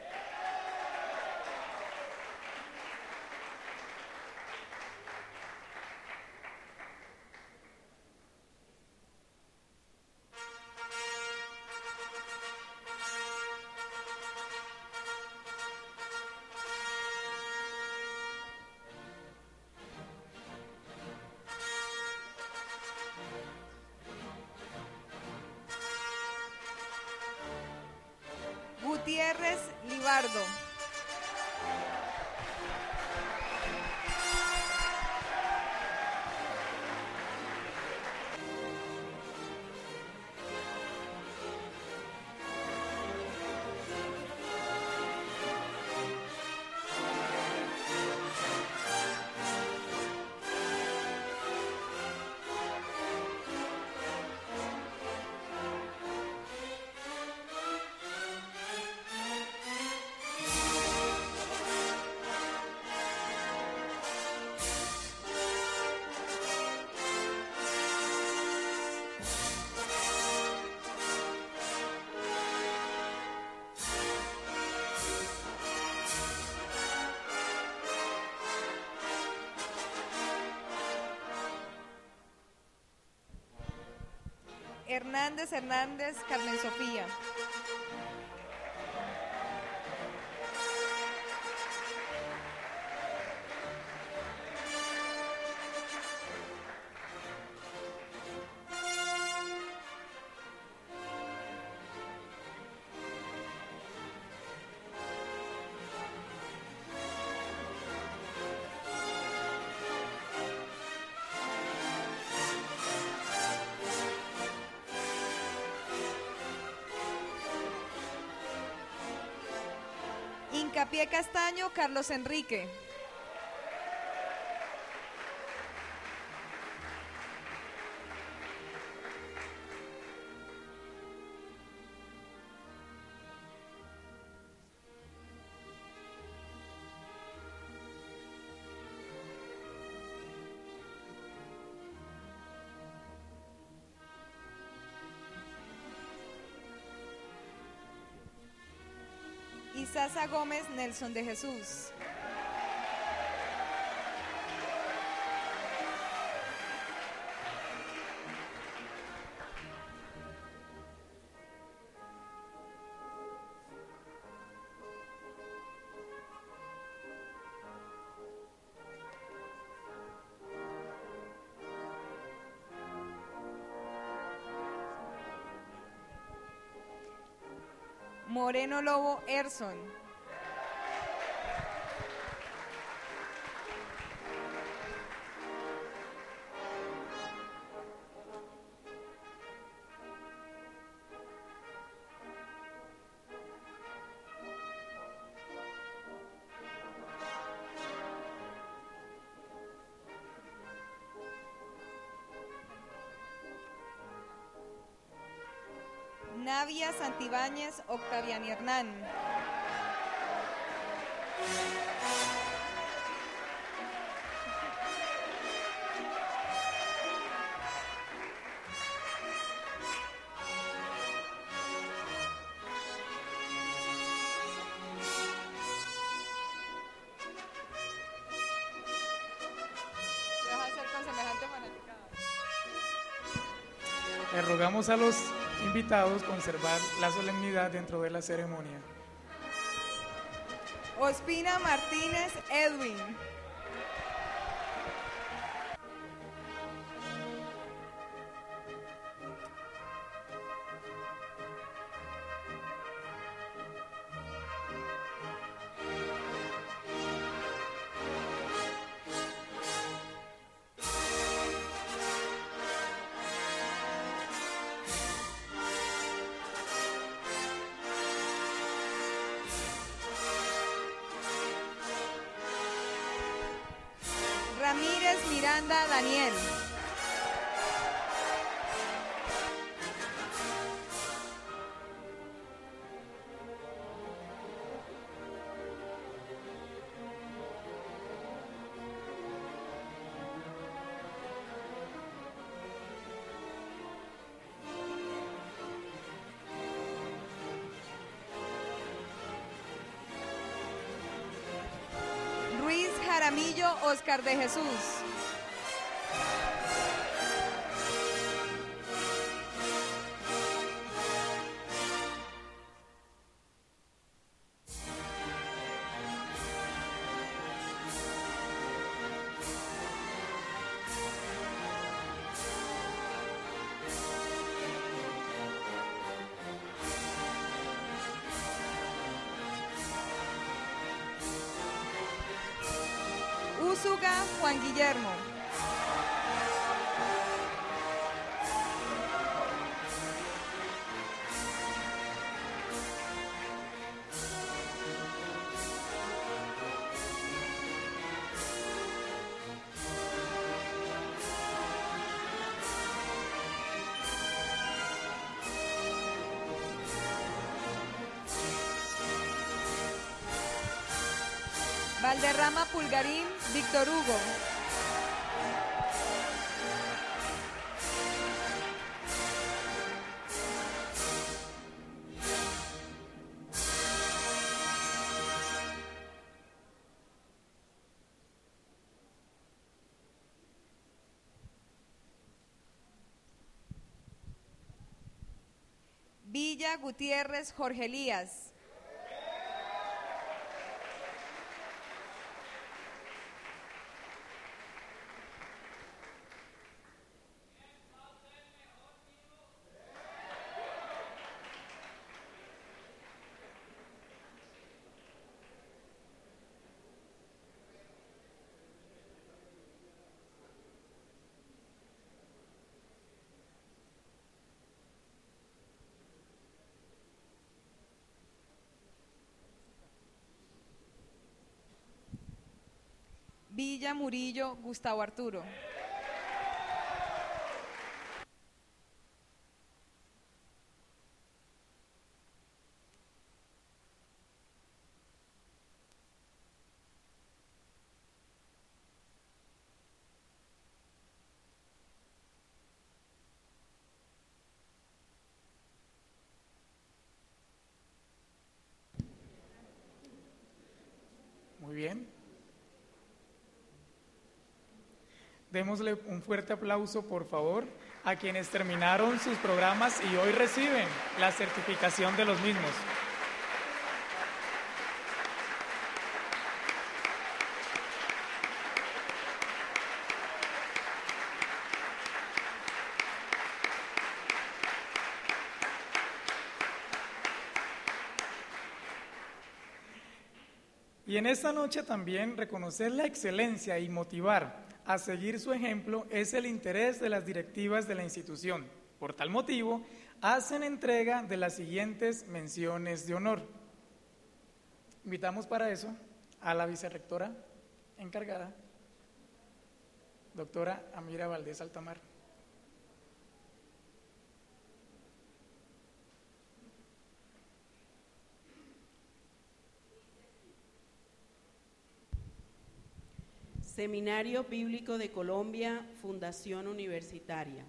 Gutiérrez Libardo. Hernández Hernández Carmen Sofía. Hincapié Castaño Carlos Enrique. Isaza Gómez Nelson de Jesús. Moreno Lobo Erson. Navia Santibáñez Octaviani Hernán. ¿Qué vas a hacer con semejante fanaticada? Le rogamos a los invitados conservar la solemnidad dentro de la ceremonia. Ospina Martínez Edwin. Ramírez Miranda Daniel. Ruiz Jaramillo Oscar de Jesús. Úsuga Juan Guillermo. Valderrama Pulgarín Víctor Hugo. Villa Gutiérrez Jorge Elías. Villa Murillo Gustavo Arturo. Muy bien. Démosle un fuerte aplauso, por favor, a quienes terminaron sus programas y hoy reciben la certificación de los mismos. Y en esta noche también reconocer la excelencia y motivar a seguir su ejemplo es el interés de las directivas de la institución. Por tal motivo, hacen entrega de las siguientes menciones de honor. Invitamos para eso a la vicerrectora encargada, doctora Amira Valdés Altamar. Seminario Bíblico de Colombia, Fundación Universitaria,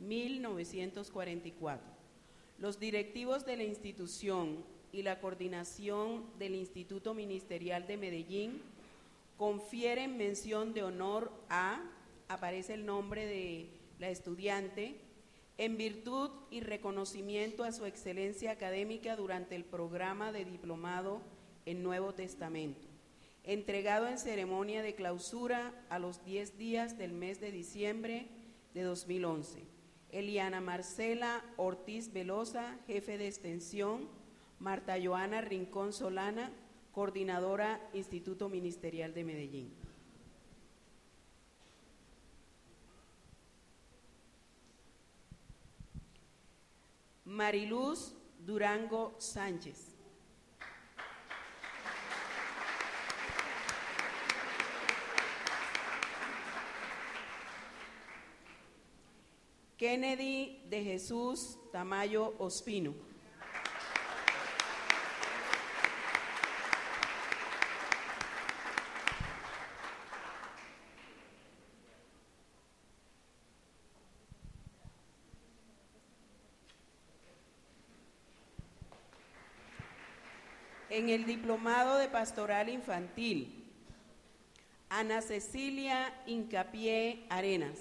1944. Los directivos de la institución y la coordinación del Instituto Ministerial de Medellín confieren mención de honor a, aparece el nombre de la estudiante, en virtud y reconocimiento a su excelencia académica durante el programa de diplomado en Nuevo Testamento, entregado en ceremonia de clausura a los 10 días del mes de diciembre de 2011. Eliana Marcela Ortiz Velosa, jefe de extensión. Marta Joana Rincón Solana, coordinadora Instituto Ministerial de Medellín. Mariluz Durango Sánchez. Kennedy de Jesús Tamayo Ospino. En el Diplomado de Pastoral Infantil, Ana Cecilia Hincapié Arenas.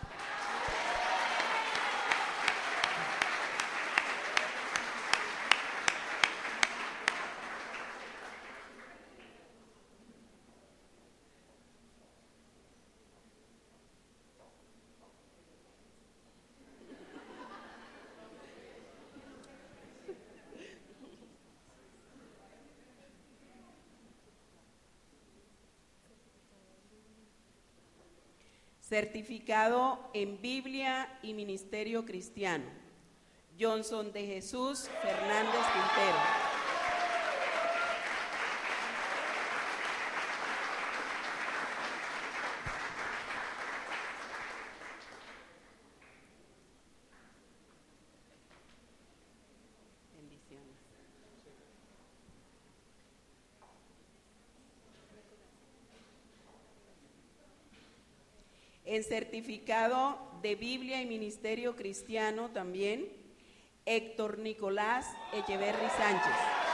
Certificado en Biblia y Ministerio Cristiano, Johnson de Jesús Fernández Quintero. Bendiciones. En certificado de Biblia y Ministerio Cristiano también, Héctor Nicolás Echeverry Sánchez.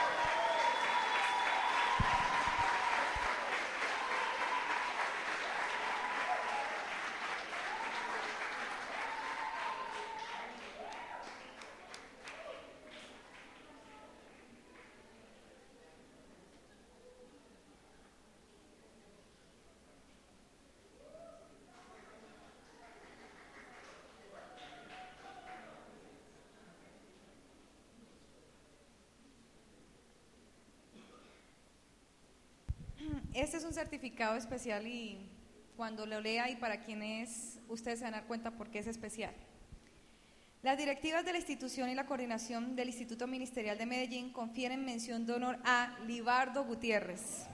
Este es un certificado especial y cuando lo lea y para quienes ustedes se van a dar cuenta por qué es especial. Las directivas de la institución y la coordinación del Instituto Ministerial de Medellín confieren mención de honor a Libardo Gutiérrez.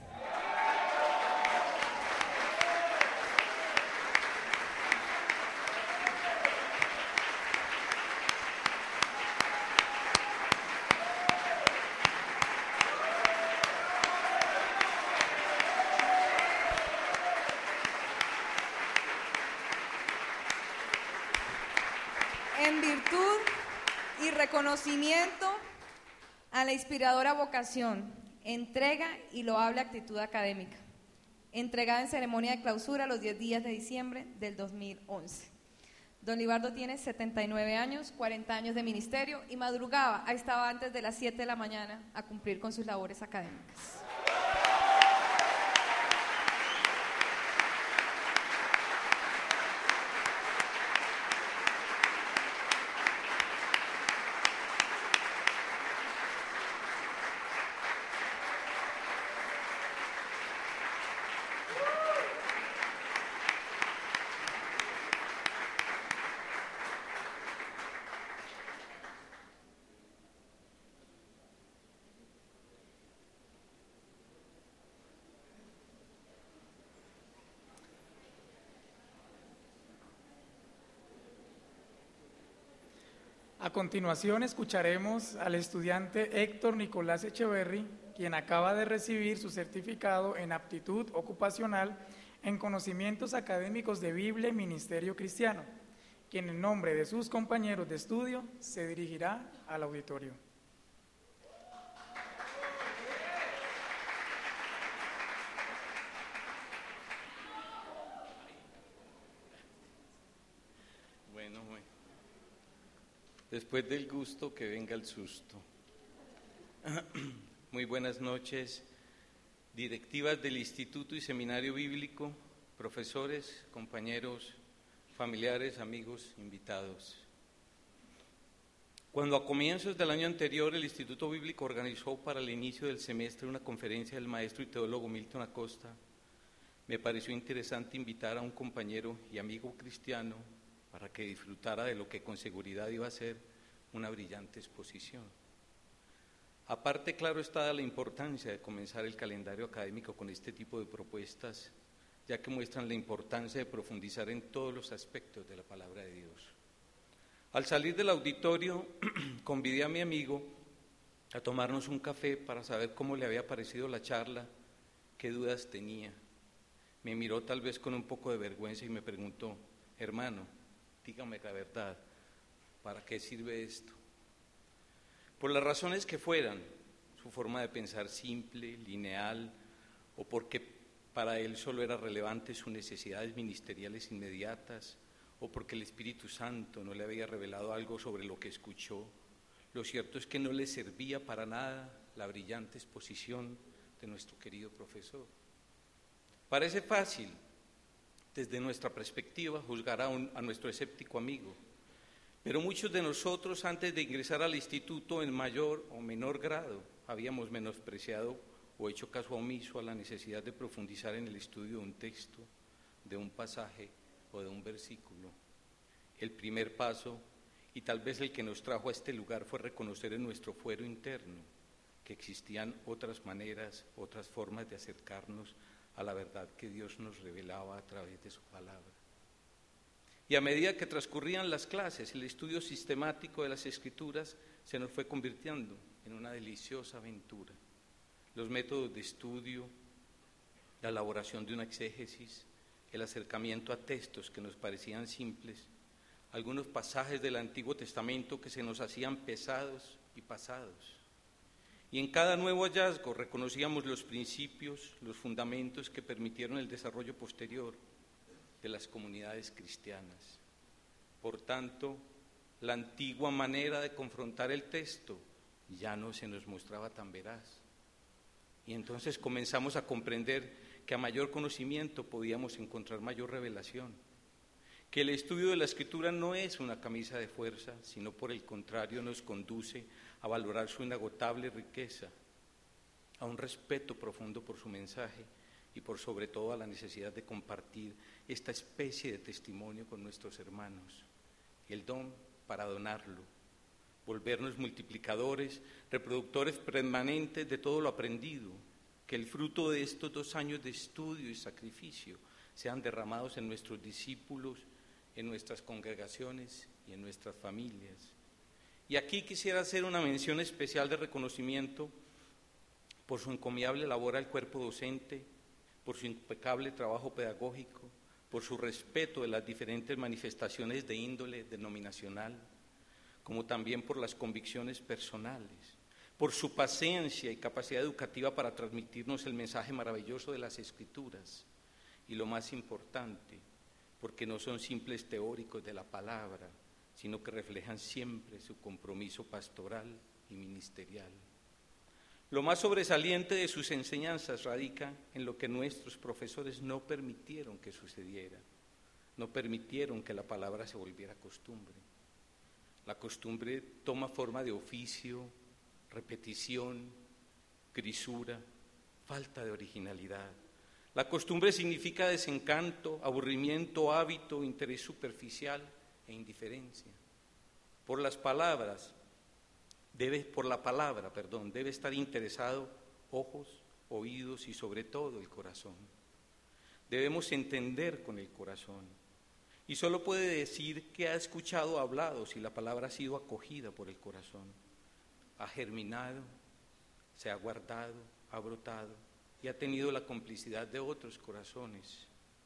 En virtud y reconocimiento a la inspiradora vocación, entrega y loable actitud académica, entregada en ceremonia de clausura los 10 días de diciembre del 2011. Don Libardo tiene 79 años, 40 años de ministerio y madrugaba, estaba antes de las 7 de la mañana a cumplir con sus labores académicas. A continuación escucharemos al estudiante Héctor Nicolás Echeverry, quien acaba de recibir su certificado en aptitud ocupacional en conocimientos académicos de Biblia y Ministerio Cristiano, quien en nombre de sus compañeros de estudio se dirigirá al auditorio. Bueno, después del gusto que venga el susto. Muy buenas noches, directivas del Instituto y Seminario Bíblico, profesores, compañeros, familiares, amigos, invitados. Cuando a comienzos del año anterior el Instituto Bíblico organizó para el inicio del semestre una conferencia del maestro y teólogo Milton Acosta, me pareció interesante invitar a un compañero y amigo cristiano para que disfrutara de lo que con seguridad iba a ser una brillante exposición. Aparte, claro está la importancia de comenzar el calendario académico con este tipo de propuestas, ya que muestran la importancia de profundizar en todos los aspectos de la palabra de Dios. Al salir del auditorio, convidé a mi amigo a tomarnos un café para saber cómo le había parecido la charla, qué dudas tenía. Me miró tal vez con un poco de vergüenza y me preguntó: hermano, dígame la verdad, ¿para qué sirve esto? Por las razones que fueran, su forma de pensar simple, lineal, o porque para él solo era relevante sus necesidades ministeriales inmediatas, o porque el Espíritu Santo no le había revelado algo sobre lo que escuchó, lo cierto es que no le servía para nada la brillante exposición de nuestro querido profesor. Parece fácil, desde nuestra perspectiva, juzgar a nuestro escéptico amigo, pero muchos de nosotros, antes de ingresar al instituto, en mayor o menor grado, habíamos menospreciado o hecho caso omiso a la necesidad de profundizar en el estudio de un texto, de un pasaje o de un versículo. El primer paso, y tal vez el que nos trajo a este lugar, fue reconocer en nuestro fuero interno que existían otras maneras, otras formas de acercarnos a la verdad que Dios nos revelaba a través de su palabra. Y a medida que transcurrían las clases, el estudio sistemático de las Escrituras se nos fue convirtiendo en una deliciosa aventura. Los métodos de estudio, la elaboración de una exégesis, el acercamiento a textos que nos parecían simples, algunos pasajes del Antiguo Testamento que se nos hacían pesados y pasados. Y en cada nuevo hallazgo reconocíamos los principios, los fundamentos que permitieron el desarrollo posterior de las comunidades cristianas. Por tanto, la antigua manera de confrontar el texto ya no se nos mostraba tan veraz. Y entonces comenzamos a comprender que a mayor conocimiento podíamos encontrar mayor revelación, que el estudio de la Escritura no es una camisa de fuerza, sino por el contrario nos conduce a valorar su inagotable riqueza, a un respeto profundo por su mensaje y por sobre todo a la necesidad de compartir esta especie de testimonio con nuestros hermanos, el don para donarlo, volvernos multiplicadores, reproductores permanentes de todo lo aprendido, que el fruto de estos 2 años de estudio y sacrificio sean derramados en nuestros discípulos, en nuestras congregaciones y en nuestras familias. Y aquí quisiera hacer una mención especial de reconocimiento por su encomiable labor al cuerpo docente, por su impecable trabajo pedagógico, por su respeto de las diferentes manifestaciones de índole denominacional, como también por las convicciones personales, por su paciencia y capacidad educativa para transmitirnos el mensaje maravilloso de las Escrituras, y lo más importante, porque no son simples teóricos de la palabra, sino que reflejan siempre su compromiso pastoral y ministerial. Lo más sobresaliente de sus enseñanzas radica en lo que nuestros profesores no permitieron que sucediera, no permitieron que la palabra se volviera costumbre. La costumbre toma forma de oficio, repetición, grisura, falta de originalidad. La costumbre significa desencanto, aburrimiento, hábito, interés superficial e indiferencia. Por la palabra, debe estar interesado ojos, oídos y sobre todo el corazón. Debemos entender con el corazón. Y solo puede decir que ha escuchado o hablado si la palabra ha sido acogida por el corazón. Ha germinado, se ha guardado, ha brotado y ha tenido la complicidad de otros corazones.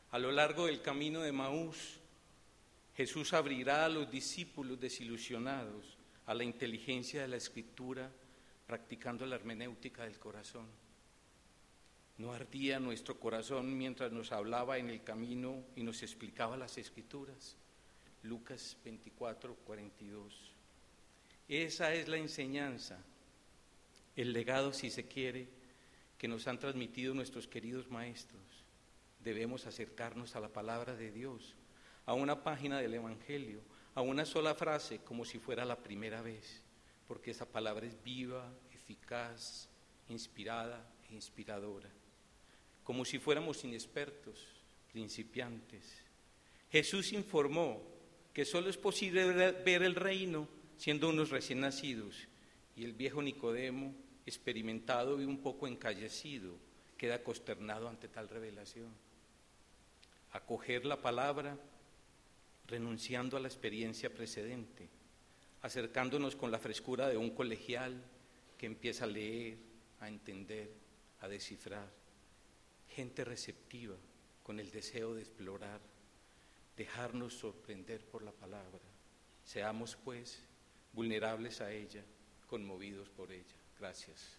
A lo largo del camino de Emaús, Jesús abrirá a los discípulos desilusionados a la inteligencia de la Escritura, practicando la hermenéutica del corazón. ¿No ardía nuestro corazón mientras nos hablaba en el camino y nos explicaba las Escrituras? Lucas 24, 42. Esa es la enseñanza, el legado, si se quiere, que nos han transmitido nuestros queridos maestros. Debemos acercarnos a la palabra de Dios, a una página del Evangelio, a una sola frase, como si fuera la primera vez, porque esa palabra es viva, eficaz, inspirada e inspiradora. Como si fuéramos inexpertos, principiantes. Jesús informó que solo es posible ver el reino siendo unos recién nacidos, y el viejo Nicodemo, experimentado y un poco encallecido, queda consternado ante tal revelación. Acoger la palabra renunciando a la experiencia precedente, acercándonos con la frescura de un colegial que empieza a leer, a entender, a descifrar. Gente receptiva, con el deseo de explorar, dejarnos sorprender por la palabra. Seamos, pues, vulnerables a ella, conmovidos por ella. Gracias.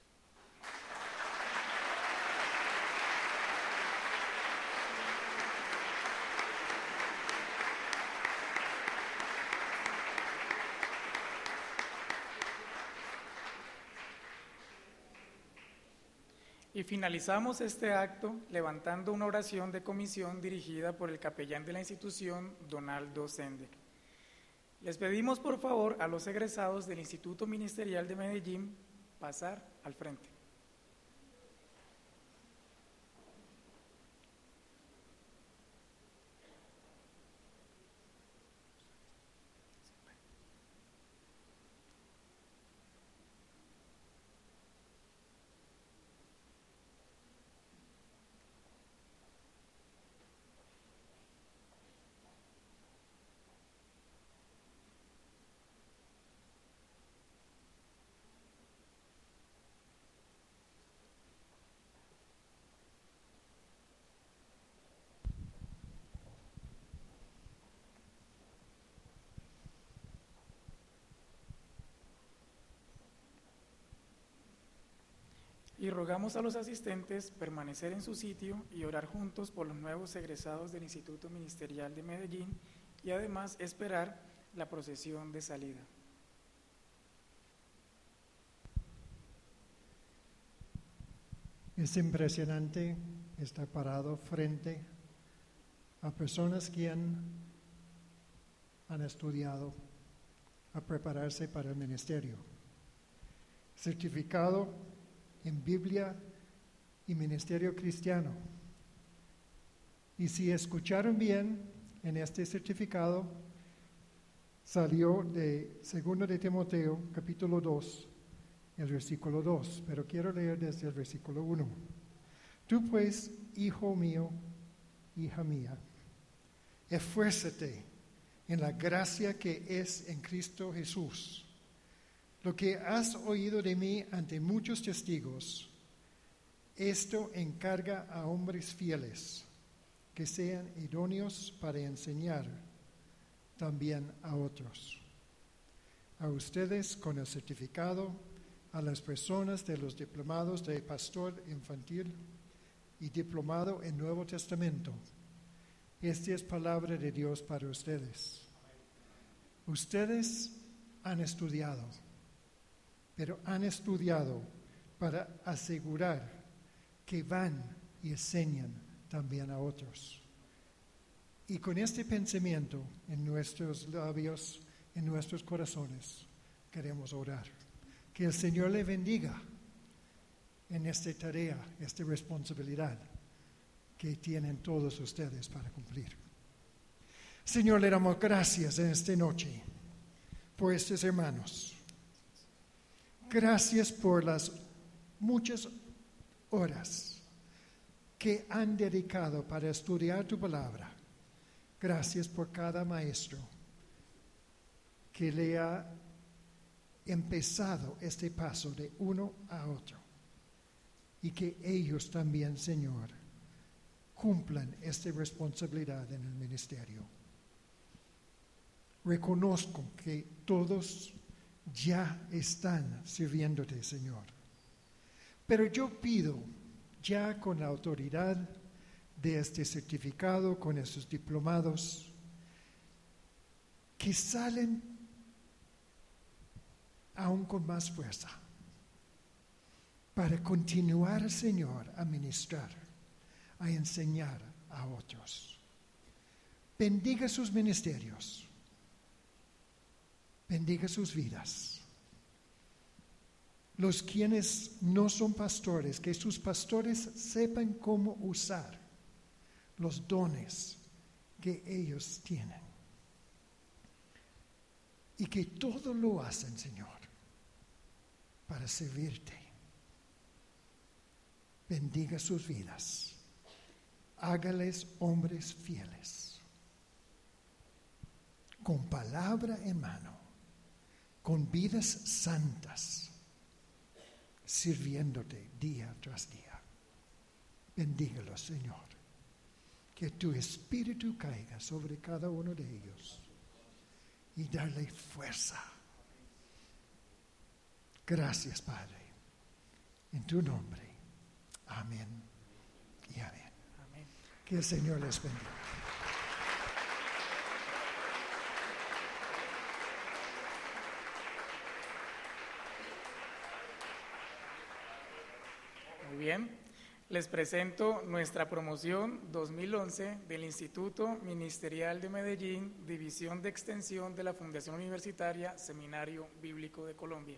Y finalizamos este acto levantando una oración de comisión dirigida por el capellán de la institución, Donaldo Sendek. Les pedimos por favor a los egresados del Instituto Ministerial de Medellín pasar al frente. Y rogamos a los asistentes permanecer en su sitio y orar juntos por los nuevos egresados del Instituto Ministerial de Medellín y además esperar la procesión de salida. Es impresionante estar parado frente a personas que han estudiado a prepararse para el ministerio. Certificado en Biblia y Ministerio Cristiano. Y si escucharon bien, en este certificado salió de 2 de Timoteo, capítulo 2, el versículo 2, pero quiero leer desde el versículo 1. Tú pues, hijo mío, hija mía, esfuérzate en la gracia que es en Cristo Jesús. Lo que has oído de mí ante muchos testigos, esto encarga a hombres fieles, que sean idóneos para enseñar también a otros. A ustedes con el certificado, a las personas de los diplomados de pastor infantil y diplomado en Nuevo Testamento, esta es palabra de Dios para ustedes. Ustedes han estudiado, pero han estudiado para asegurar que van y enseñan también a otros. Y con este pensamiento en nuestros labios, en nuestros corazones, queremos orar. Que el Señor le bendiga en esta tarea, esta responsabilidad que tienen todos ustedes para cumplir. Señor, le damos gracias en esta noche por estos hermanos. Gracias por las muchas horas que han dedicado para estudiar tu palabra. Gracias por cada maestro que le ha empezado este paso de uno a otro. Y que ellos también, Señor, cumplan esta responsabilidad en el ministerio. Reconozco que todos ya están sirviéndote, Señor. Pero yo pido, ya con la autoridad de este certificado, con estos diplomados, que salen aún con más fuerza para continuar, Señor, a ministrar, a enseñar a otros. Bendiga sus ministerios. Bendiga sus vidas. Los quienes no son pastores, que sus pastores sepan cómo usar los dones que ellos tienen. Y que todo lo hacen, Señor, para servirte. Bendiga sus vidas. Hágales hombres fieles. Con palabra en mano. Con vidas santas, sirviéndote día tras día. Bendígalos, Señor. Que tu Espíritu caiga sobre cada uno de ellos y darle fuerza. Gracias, Padre. En tu nombre. Amén y amén. Amén. Que el Señor les bendiga. Muy bien, les presento nuestra promoción 2011 del Instituto Ministerial de Medellín, División de Extensión de la Fundación Universitaria Seminario Bíblico de Colombia.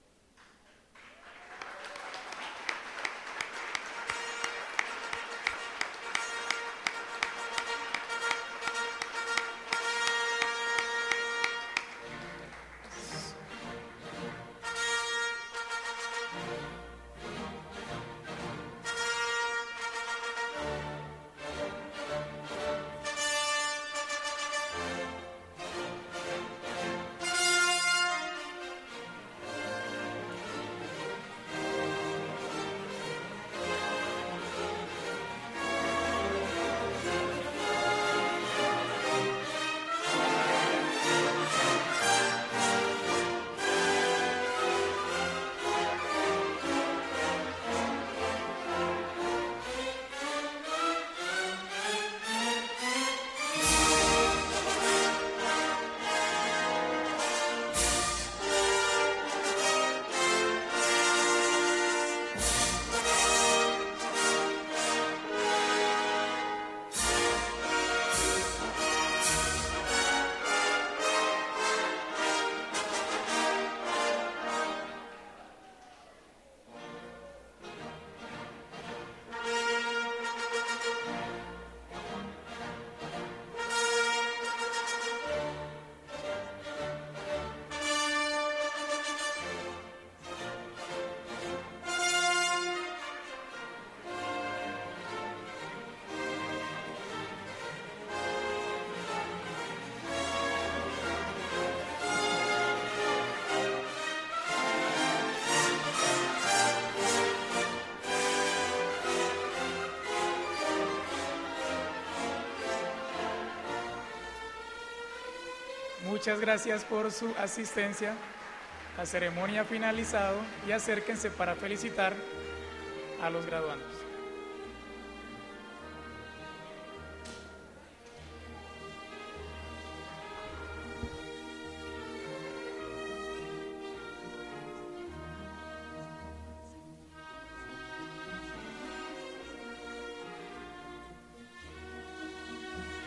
Muchas gracias por su asistencia. La ceremonia ha finalizado y acérquense para felicitar a los graduandos.